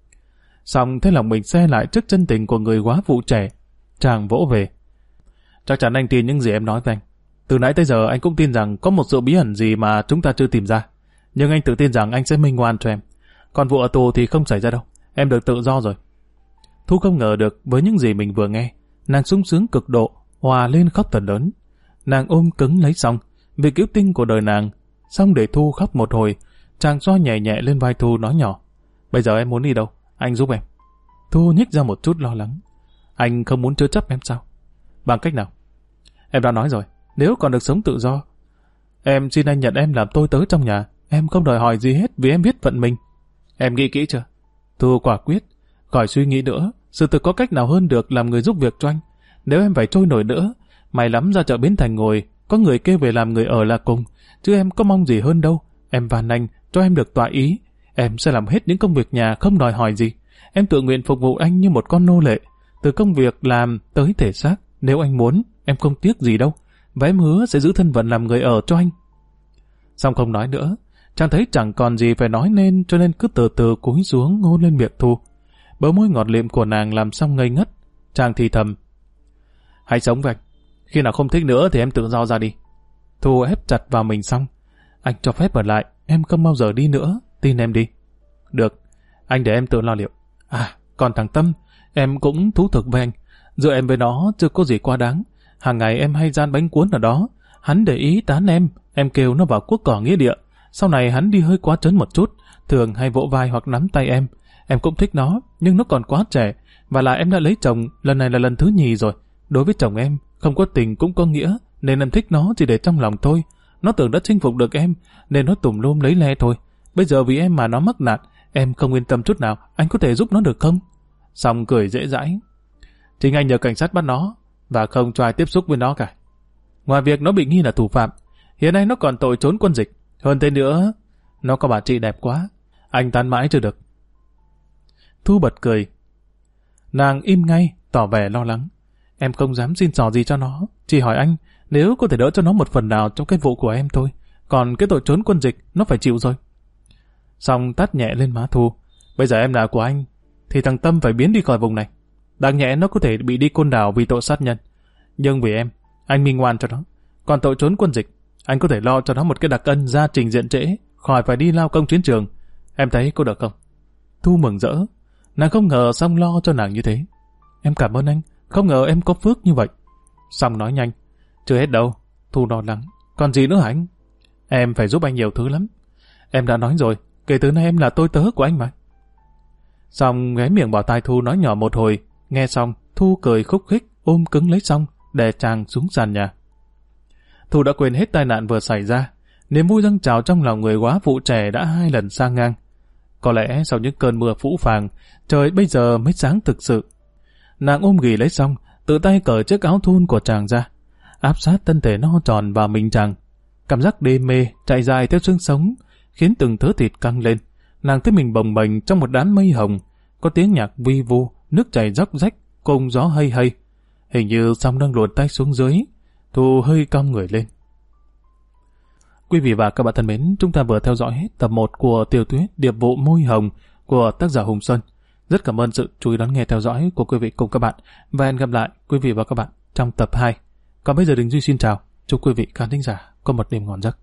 Xong thấy lòng mình xe lại trước chân tình của người quá phụ trẻ. Chàng vỗ về. Chắc chắn anh tin những gì em nói với anh. Từ nãy tới giờ anh cũng tin rằng có một sự bí ẩn gì mà chúng ta chưa tìm ra. Nhưng anh tự tin rằng anh sẽ minh oan cho em. Còn vụ ở tù thì không xảy ra đâu. Em được tự do rồi. Thu không ngờ được với những gì mình vừa nghe. Nàng sung sướng cực độ, hòa lên khóc thật lớn. Nàng ôm cứng lấy Song, vì cứu tinh của đời nàng. Xong để Thu khóc một hồi, chàng xoa nhẹ nhẹ lên vai Thu nói nhỏ. Bây giờ em muốn đi đâu? Anh giúp em. Thu nhích ra một chút lo lắng. Anh không muốn chứa chấp em sao? Bằng cách nào? Em đã nói rồi, nếu còn được sống tự do, em xin anh nhận em làm tôi tớ trong nhà. Em không đòi hỏi gì hết vì em biết phận mình. Em nghĩ kỹ chưa? Thu quả quyết. Khỏi suy nghĩ nữa, sự thực có cách nào hơn được làm người giúp việc cho anh. Nếu em phải trôi nổi nữa, may lắm ra chợ Bến Thành ngồi, có người kêu về làm người ở là cùng, chứ em có mong gì hơn đâu. Em van anh, cho em được tọa ý. Em sẽ làm hết những công việc nhà không đòi hỏi gì. Em tự nguyện phục vụ anh như một con nô lệ, từ công việc làm tới thể xác. Nếu anh muốn, em không tiếc gì đâu, và em hứa sẽ giữ thân phận làm người ở cho anh. Xong không nói nữa, chàng thấy chẳng còn gì phải nói nên, cho nên cứ từ từ cúi xuống hôn lên miệng Thu. Bờ môi ngọt lịm của nàng làm Xong ngây ngất. Chàng thì thầm: hãy sống với anh, khi nào không thích nữa thì em tự do ra đi. Thu ép chặt vào mình Xong. Anh cho phép ở lại, em không bao giờ đi nữa, tin em đi. Được, anh để em tự lo liệu. À, còn thằng Tâm, em cũng thú thực với anh. Giữa em với nó chưa có gì quá đáng. Hàng ngày em hay gian bánh cuốn ở đó. Hắn để ý tán em kêu nó vào cuốc cỏ nghĩa địa. Sau này hắn đi hơi quá trớn một chút, thường hay vỗ vai hoặc nắm tay em. Em cũng thích nó, nhưng nó còn quá trẻ. Và lại em đã lấy chồng, lần này là lần thứ nhì rồi. Đối với chồng em, không có tình cũng có nghĩa, nên em thích nó chỉ để trong lòng thôi. Nó tưởng đã chinh phục được em, nên nó tùm lum lấy le thôi. Bây giờ vì em mà nó mắc nạn, em không yên tâm chút nào. Anh có thể giúp nó được không? Xong cười dễ dãi. Chính anh nhờ cảnh sát bắt nó, và không cho ai tiếp xúc với nó cả. Ngoài việc nó bị nghi là thủ phạm, hiện nay nó còn tội trốn quân dịch. Hơn thế nữa, nó có bà chị đẹp quá, anh tán mãi chưa được. Thu bật cười. Nàng im ngay, tỏ vẻ lo lắng. Em không dám xin xỏ gì cho nó, chỉ hỏi anh nếu có thể đỡ cho nó một phần nào trong cái vụ của em thôi. Còn cái tội trốn quân dịch, nó phải chịu rồi. Xong tát nhẹ lên má Thu. Bây giờ em là của anh, thì thằng Tâm phải biến đi khỏi vùng này. Đáng nhẽ nó có thể bị đi Côn Đảo vì tội sát nhân. Nhưng vì em, anh minh oan cho nó. Còn tội trốn quân dịch, anh có thể lo cho nó một cái đặc ân ra trình diện trễ, khỏi phải đi lao công chiến trường. Em thấy có được không? Thu mừng rỡ. Nàng không ngờ Xong lo cho nàng như thế. Em cảm ơn anh, không ngờ em có phước như vậy. Xong nói nhanh. Chưa hết đâu. Thu lo lắng. Còn gì nữa hả anh? Em phải giúp anh nhiều thứ lắm. Em đã nói rồi, kể từ nay em là tôi tớ của anh mà. Xong ghé miệng vào tai Thu nói nhỏ một hồi. Nghe xong, Thu cười khúc khích, ôm cứng lấy Xong, đè chàng xuống sàn nhà. Thu đã quên hết tai nạn vừa xảy ra. Niềm vui dâng trào trong lòng người góa phụ trẻ đã 2 lần sa ngang. Có lẽ sau những cơn mưa phũ phàng, trời bây giờ mới sáng thực sự. Nàng ôm ghì lấy Xong, tự tay cởi chiếc áo thun của chàng ra, áp sát thân thể no tròn vào mình chàng. Cảm giác đê mê chạy dài theo xương sống, khiến từng thớ thịt căng lên. Nàng thấy mình bồng bềnh trong một đám mây hồng, có tiếng nhạc vi vu, nước chảy róc rách, cùng gió hây hây. Hình như Xong đang luồn tay xuống dưới. Thu hơi cong người lên. Quý vị và các bạn thân mến, chúng ta vừa theo dõi hết tập 1 của tiểu thuyết Điệp vụ Môi Hồng của tác giả Hùng Xuân. Rất cảm ơn sự chú ý đón nghe theo dõi của quý vị cùng các bạn, và hẹn gặp lại quý vị và các bạn trong tập 2. Còn bây giờ Đình Duy xin chào, chúc quý vị khán thính giả có một đêm ngon giấc.